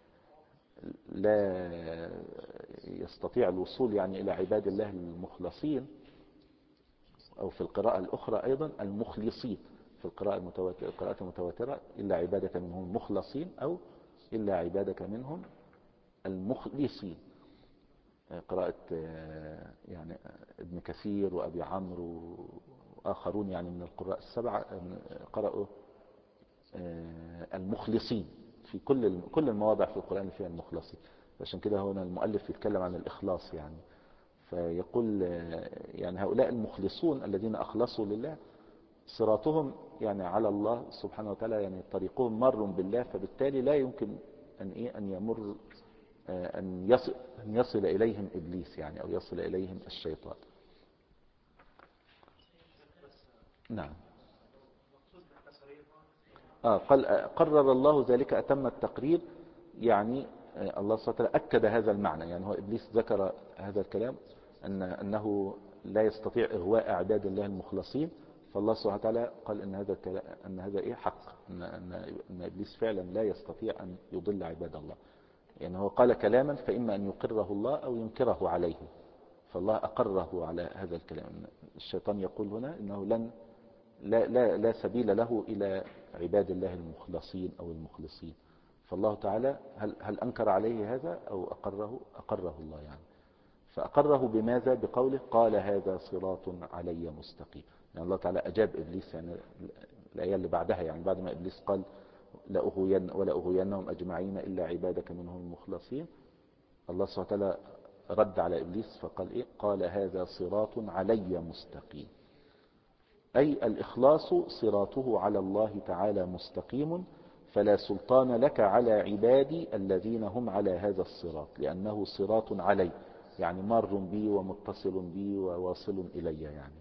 لا يستطيع الوصول يعني إلى عباد الله المخلصين، أو في القراءة الأخرى أيضا المخلصين، في القراءة المتواترة القراءة المتواترة إلا عبادك منهم المخلصين، أو إلا عبادك منهم المخلصين. قراءة يعني ابن كثير وأبي عمرو وآخرون يعني من القراء السبعة قرأوا المخلصين في كل كل المواضع في القرآن اللي فيها المخلصين. عشان كده هنا المؤلف يتكلم عن الإخلاص يعني، فيقول يعني هؤلاء المخلصون الذين أخلصوا لله صراطهم يعني على الله سبحانه وتعالى، يعني طريقهم مر بالله، فبالتالي لا يمكن أن إيه أن يمر أن يصل أن يصل إليهم إبليس يعني، أو يصل إليهم الشيطان. نعم. آه قال قرر الله ذلك أتم التقرير، يعني الله سبحانه وتعالى أكد هذا المعنى، يعني هو إبليس ذكر هذا الكلام أن أنه لا يستطيع إغواء أعباد الله المخلصين، فالله سبحانه وتعالى قال أن هذا الكلام أن هذا إيه حق، أن, أن, أن إبليس فعلا لا يستطيع أن يضل عباد الله. يعني هو قال كلاما فإما أن يقره الله أو ينكره عليه، فالله أقره على هذا الكلام. الشيطان يقول هنا أنه لن لا, لا, لا سبيل له إلى عباد الله المخلصين أو المخلصين، فالله تعالى هل, هل أنكر عليه هذا أو أقره؟ أقره الله يعني، فأقره بماذا؟ بقوله قال هذا صراط علي مستقيم. يعني الله تعالى أجاب إبليس، يعني الآية اللي بعدها يعني بعد ما إبليس قال لا أغوين ولا أغوينهم أجمعين إلا عبادك منهم المخلصين، الله سبحانه وتعالى رد على إبليس فقال إيه؟ قال هذا صراط علي مستقيم، أي الإخلاص صراطه على الله تعالى مستقيم، فلا سلطان لك على عبادي الذين هم على هذا الصراط لأنه صراط علي، يعني مار بي ومتصل بي وواصل إلي يعني.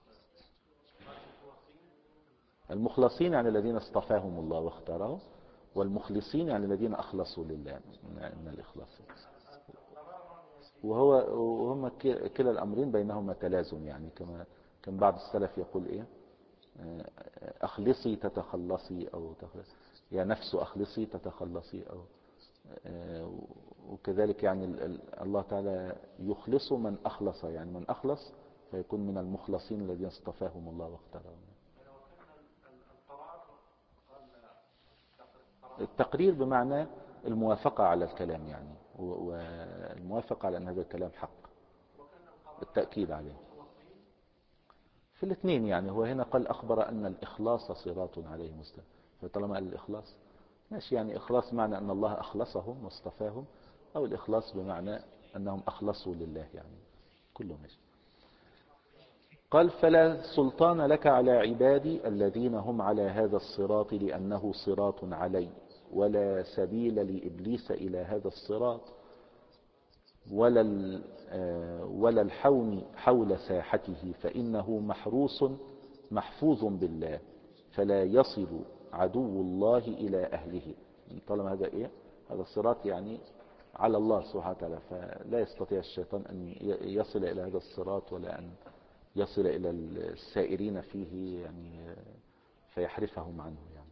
المخلصين يعني الذين اصطفاهم الله واختارهم، والمخلصين يعني الذين أخلصوا لله من الإخلاص. وهو وهم كلا الأمرين بينهما تلازم، يعني كما كان بعض السلف يقول إيه، أخلصي تتخلصي، أو يا نفس أخلصي تتخلصي، أو وكذلك يعني الله تعالى يخلص من أخلص، يعني من أخلص فيكون من المخلصين الذين اصطفاهم الله واختارهم. التقرير بمعنى الموافقة على الكلام، يعني والموافقة على أن هذا الكلام حق، التأكيد عليه في الاثنين. يعني هو هنا قال أخبر أن الإخلاص صراط عليه مستقيم، فطالما قال الإخلاص ماشي، يعني إخلاص معنى أن الله أخلصهم واصطفاهم، أو الإخلاص بمعنى أنهم أخلصوا لله، يعني كله ماشي. قال فلا سلطان لك على عبادي الذين هم على هذا الصراط لأنه صراط علي، ولا سبيل لإبليس إلى هذا الصراط، ولا ولا الحوم حول ساحته، فإنه محروس محفوظ بالله، فلا يصل عدو الله إلى أهله. طالما هذا إيه، هذا الصراط يعني على الله سبحانه وتعالى، فلا يستطيع الشيطان أن يصل إلى هذا الصراط، ولا أن يصل إلى السائرين فيه يعني فيحرفهم عنه. يعني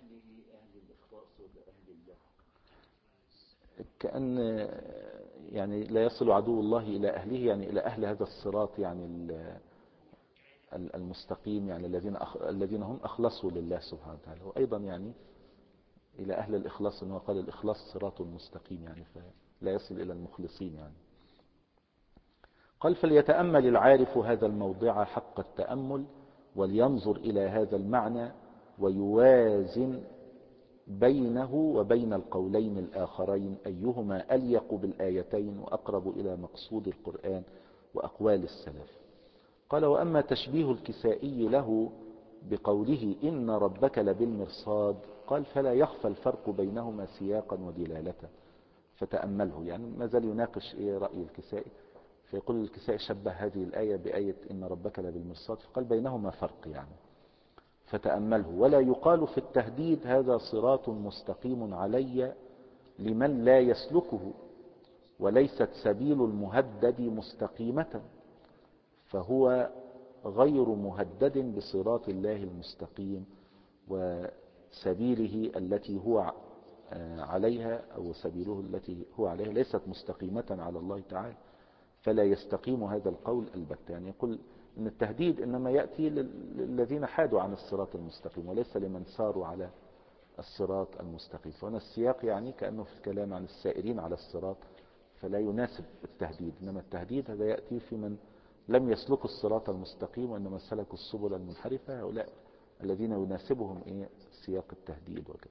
كأن يعني لا يصل عدو الله إلى أهله، يعني إلى أهل هذا الصراط، يعني المستقيم، يعني الذين الذين هم أخلصوا لله سبحانه وتعالى، وأيضا يعني إلى أهل الإخلاص، أنه قال الإخلاص صراط مستقيم، يعني فلا يصل إلى المخلصين. يعني قال فليتأمل العارف هذا الموضع حق التأمل، ولينظر إلى هذا المعنى ويوازن بينه وبين القولين الآخرين أيهما أليق بالآيتين وأقرب إلى مقصود القرآن وأقوال السلف. قال وأما تشبيه الكسائي له بقوله إن ربك لبالمرصاد، قال فلا يخفى الفرق بينهما سياقا ودلالة، فتأمله. يعني ما زال يناقش إيه رأي الكسائي، فيقول الكسائي شبه هذه الآية بآية إن ربك لبالمرصاد، فقال بينهما فرق يعني فتأمله. ولا يقال في التهديد هذا صراط مستقيم علي لمن لا يسلكه، وليست سبيل المهدد مستقيمة، فهو غير مهدد بصراط الله المستقيم، وسبيله التي هو عليها أو سبيله التي هو عليها ليست مستقيمة على الله تعالى، فلا يستقيم هذا القول البتة. يعني يقول أن التهديد إنما يأتي للذين حادوا عن الصراط المستقيم، وليس لمن ساروا على الصراط المستقيم. فهنا السياق يعني كأنه في الكلام عن السائرين على الصراط، فلا يناسب التهديد، إنما التهديد هذا يأتي في من لم يسلكوا الصراط المستقيم وإنما سلكوا السبل المنحرفة، هؤلاء الذين يناسبهم إيه سياق التهديد وكذا.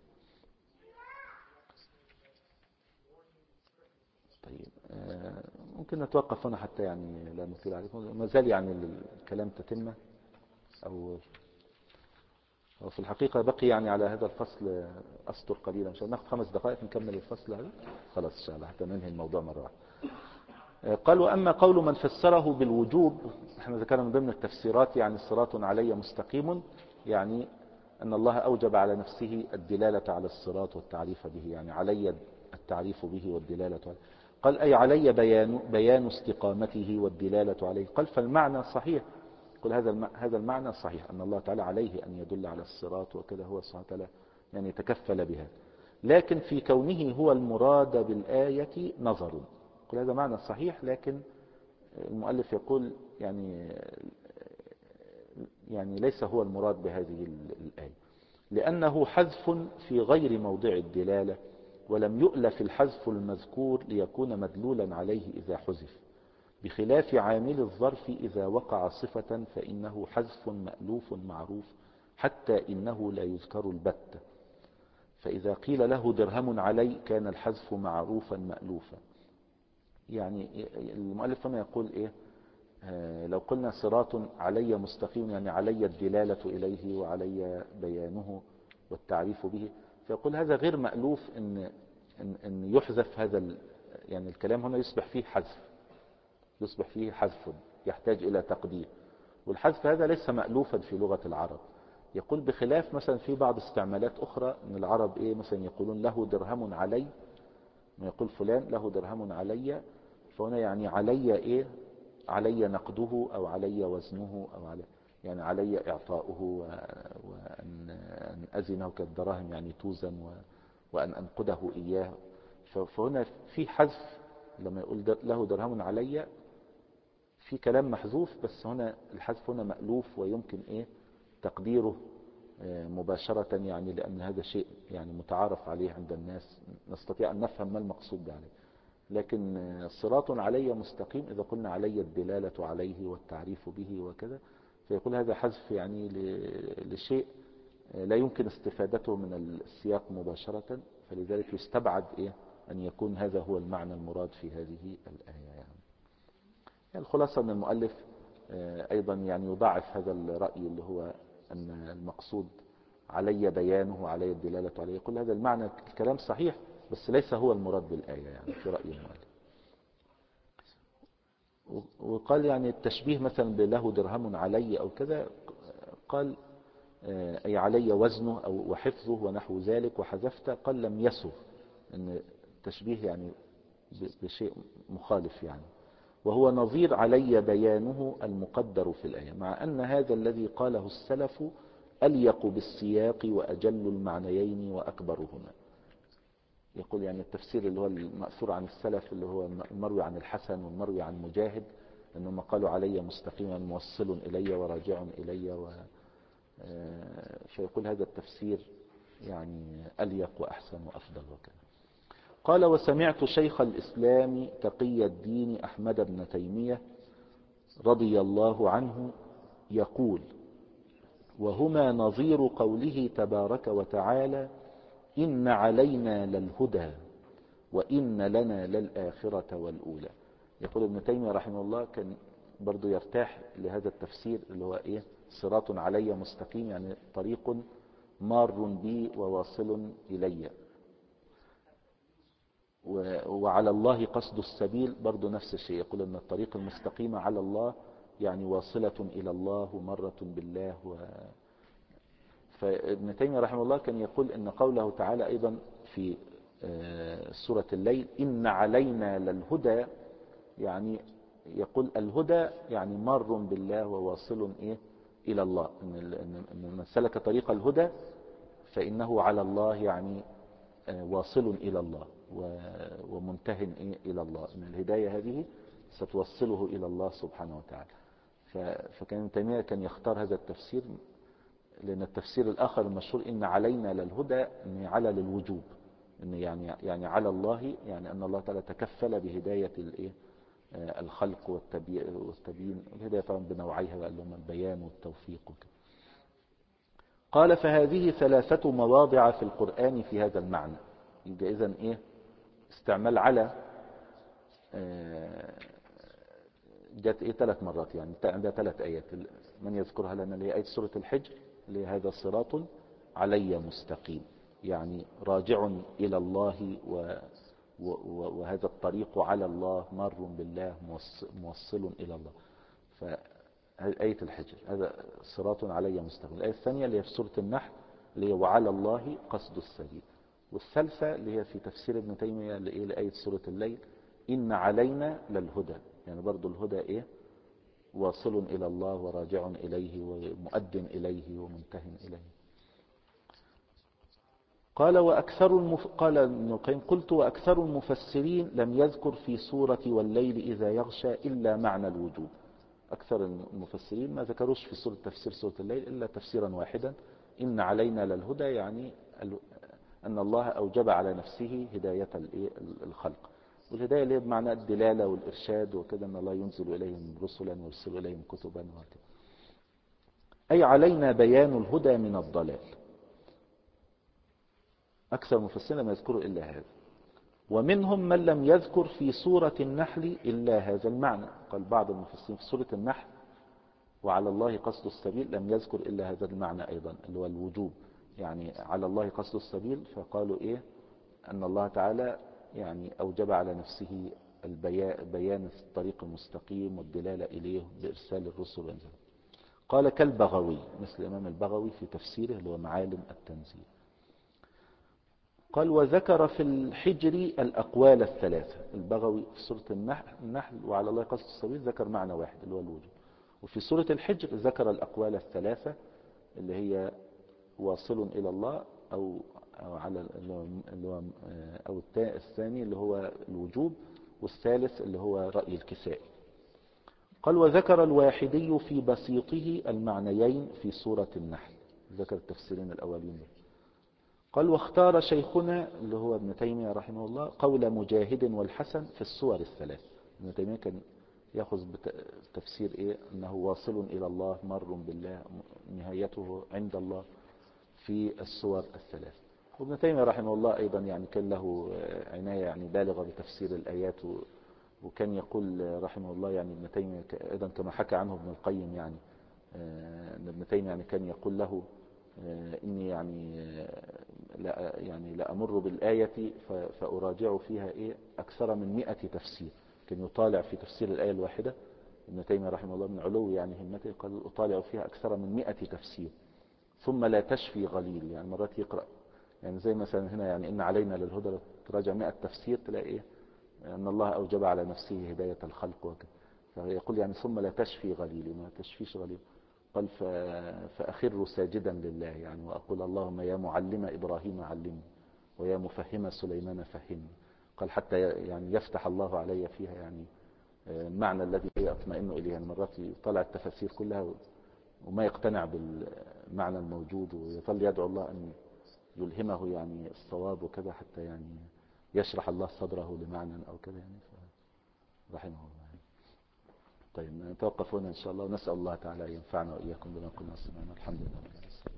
طيب آه ممكن نتوقف هنا حتى يعني لا نطيل عليكم، ما زال يعني الكلام تتمة، أو وفي الحقيقة بقي يعني على هذا الفصل أسطر قليلا، إن شاء الله ناخد خمس دقائق نكمل الفصل هذا خلاص إن شاء الله حتى ننهي الموضوع مرة واحدة. قال وأما قول من فسره بالوجوب، احنا ذكرنا من ضمن التفسيرات يعني صراط علي مستقيم، يعني أن الله أوجب على نفسه الدلالة على الصراط والتعريف به، يعني علي التعريف به والدلالة عليه. قال أي علي بيان, بيان استقامته والدلالة عليه. قال فالمعنى صحيح، قل هذا هذا المعنى صحيح أن الله تعالى عليه أن يدل على الصراط وكذا، هو سبحانه وتعالى يعني يتكفل بها، لكن في كونه هو المراد بالآية نظر. قل هذا معنى صحيح، لكن المؤلف يقول يعني يعني ليس هو المراد بهذه الآية، لأنه حذف في غير موضع الدلالة، ولم يؤلف الحذف المذكور ليكون مدلولا عليه إذا حذف، بخلاف عامل الظرف إذا وقع صفة فإنه حذف مألوف معروف، حتى إنه لا يذكر البتة، فإذا قيل له درهم علي كان الحذف معروفا مألوفا. يعني المؤلف هنا يقول إيه آه لو قلنا صراط علي مستقيم، يعني علي الدلالة إليه وعلي بيانه والتعريف به، فيقول هذا غير مألوف إن, إن, إن يحذف هذا، يعني الكلام هنا يصبح فيه حذف، يصبح فيه حذف يحتاج إلى تقدير، والحذف هذا ليس مألوفا في لغة العرب، يقول بخلاف مثلا في بعض استعمالات أخرى من العرب إيه مثلا يقولون له درهم علي، ما يقول فلان له درهم علي، فهنا يعني علي إيه، علي نقده أو علي وزنه أو علي يعني علي إعطاؤه وأن أن أزنه كالدراهم يعني توزن وأن أنقده إياه. فهنا في حذف لما يقول له درهم علي في كلام محذوف، بس هنا الحذف هنا مألوف ويمكن إيه تقديره مباشرة، يعني لأن هذا شيء يعني متعارف عليه عند الناس، نستطيع أن نفهم ما المقصود عليه. لكن صراط علي مستقيم إذا قلنا علي الدلالة عليه والتعريف به وكذا، فيقول هذا حذف يعني لشيء لا يمكن استفادته من السياق مباشرة، فلذلك يستبعد إيه أن يكون هذا هو المعنى المراد في هذه الآية. يعني, يعني الخلاصة أن المؤلف أيضا يعني يضاعف هذا الرأي اللي هو أن المقصود علي بيانه وعلي الدلالة عليه، يقول هذا المعنى الكلام صحيح بس ليس هو المراد بالآية يعني في رأي المؤلف. وقال يعني التشبيه مثلا بله درهم علي أو كذا، قال أي علي وزنه أو وحفظه ونحو ذلك، وحذفت قال لم يسر، أن التشبيه يعني بشيء مخالف يعني، وهو نظير علي بيانه المقدر في الآية، مع أن هذا الذي قاله السلف أليق بالسياق وأجل المعنيين وأكبرهما. يقول يعني التفسير اللي هو المأثور عن السلف اللي هو المروي عن الحسن والمروي عن مجاهد أنهم قالوا علي مستقيما موصل إلي وراجع إلي و... فيقول هذا التفسير يعني أليق وأحسن وأفضل وكذا. قال وسمعت شيخ الإسلام تقي الدين أحمد بن تيمية رضي الله عنه يقول وهما نظير قوله تبارك وتعالى إن علينا للهدى وإن لنا للآخرة والأولى. يقول ابن تيمية رحمه الله كان برضو يرتاح لهذا التفسير اللي هو إيه صراط علي مستقيم، يعني طريق مار بي وواصل إلي، وعلى الله قصد السبيل برضو نفس الشيء، يقول أن الطريق المستقيم على الله يعني واصلة إلى الله ومرة بالله و... فابن تيمية رحمه الله كان يقول أن قوله تعالى أيضا في سورة الليل إن علينا للهدى، يعني يقول الهدى يعني مار بالله وواصل إيه إلى الله، إن من سلك طريق الهدى فإنه على الله يعني واصل إلى الله ومنتهٍ إيه إلى الله، إن الهداية هذه ستوصله إلى الله سبحانه وتعالى. فكان ابن تيمية كان يختار هذا التفسير، لأن التفسير الآخر المشهور إن علينا للهدى إن على للوجوب، إن يعني يعني على الله يعني أن الله تعالى تكفل بهداية الإيه الخلق والتبيين. الهداية طبعا بنوعيها بقى اللي هم البيان والتوفيق وكذا. قال فهذه ثلاثة مواضع في القرآن في هذا المعنى. يبقى إذن إيه استعمال على جاءت إيه ثلاث مرات، يعني عندها ثلاث آيات من يذكرها لنا اللي هي آية سورة الحجر اللي هذا صراط علي مستقيم، يعني راجع إلى الله و وهذا الطريق على الله مار بالله موصل إلى الله. فآية الحجر هذا صراط علي مستقيم. الآية الثانية اللي هي في سورة النحل اللي هي وعلى الله قصد السبيل. والثالثة اللي هي في تفسير ابن تيمية لآية سورة الليل إن علينا للهدى، يعني برضو الهدى إيه واصل إلى الله وراجع إليه ومؤد إليه ومنتهٍ إليه. قال وأكثر المف... قال ابن القيم قلت وأكثر المفسرين لم يذكر في سورة والليل إذا يغشى إلا معنى الوجوب. أكثر المفسرين ما ذكروش في سورة تفسير سورة الليل إلا تفسيرا واحدا إن علينا للهدى، يعني أن الله أوجب على نفسه هداية الخلق، والهداية اللي هي بمعنى الدلالة والإرشاد وكذا، أن الله ينزل إليهم رسلا ويرسل إليهم كتبا وكذا، أي علينا بيان الهدى من الضلال. أكثر المفسرين لم يذكروا إلا هذا، ومنهم من لم يذكر في سورة النحل إلا هذا المعنى. قال بعض المفسرين في سورة النحل وعلى الله قصد السبيل لم يذكر إلا هذا المعنى أيضا اللي هو الوجوب، يعني على الله قصد السبيل، فقالوا إيه أن الله تعالى يعني أوجب على نفسه البيان الطريق المستقيم والدلالة إليه بإرسال الرسل وإنزال. قال كالبغوي، مثل الإمام البغوي في تفسيره اللي هو معالم التنزيل. قال وذكر في الحجر الأقوال الثلاثة. البغوي في سورة النحل, النحل وعلى الله قصد السبيل ذكر معنى واحد اللي هو الوجود، وفي سورة الحجر ذكر الأقوال الثلاثة اللي هي واصل إلى الله أو أو على اللي هو أو الثاني اللي هو الوجوب، والثالث اللي هو رأي الكسائي. قال وذكر الواحدي في بسيطه المعنيين في سورة النحل، ذكر التفسيرين الأولين. قال واختار شيخنا اللي هو ابن تيمية رحمه الله قول مجاهد والحسن في الصور الثلاث. ابن تيمية كان يأخذ بتفسير إيه؟ أنه واصل إلى الله، مر بالله، نهايته عند الله في الصور الثلاث. وابن تيمية رحمه الله أيضا يعني كان له عناية يعني بالغة بتفسير الآيات، وكان يقول رحمه الله يعني ابن تيمية أيضا كما حكى عنه ابن القيم يعني أن ابن تيمية يعني كان يقول له إني يعني لا يعني لأمر بالآية فأراجع فيها إيه أكثر من مئة تفسير. كان يطالع في تفسير الآية الواحدة ابن تيمية رحمه الله من علو يعني همته، قال أطالع فيها أكثر من مئة تفسير ثم لا تشفي غليل. يعني مرات يقرأ يعني زي مثلا هنا يعني إن علينا للهدى تراجع مئة تفسير تلاقي إيه أن الله أوجب على نفسه هداية الخلق وكذا. فيقول يعني ثم لا تشفي غليل، ما تشفيش غليل. قال فأخر ساجدا لله يعني وأقول اللهم يا معلم إبراهيم علمني ويا مفهم سليمان فهمني. قال حتى يعني يفتح الله علي فيها يعني المعنى الذي أطمئن إليه. يعني مرات يطلع التفاسير كلها وما يقتنع بالمعنى الموجود، ويظل يدعو الله أن يلهمه يعني الصواب وكذا حتى يعني يشرح الله صدره لمعنى أو كذا يعني رحمه الله. طيب نتوقف هنا إن شاء الله، ونسأل الله تعالى أن ينفعنا وإياكم بما كنا سمعنا. الحمد لله.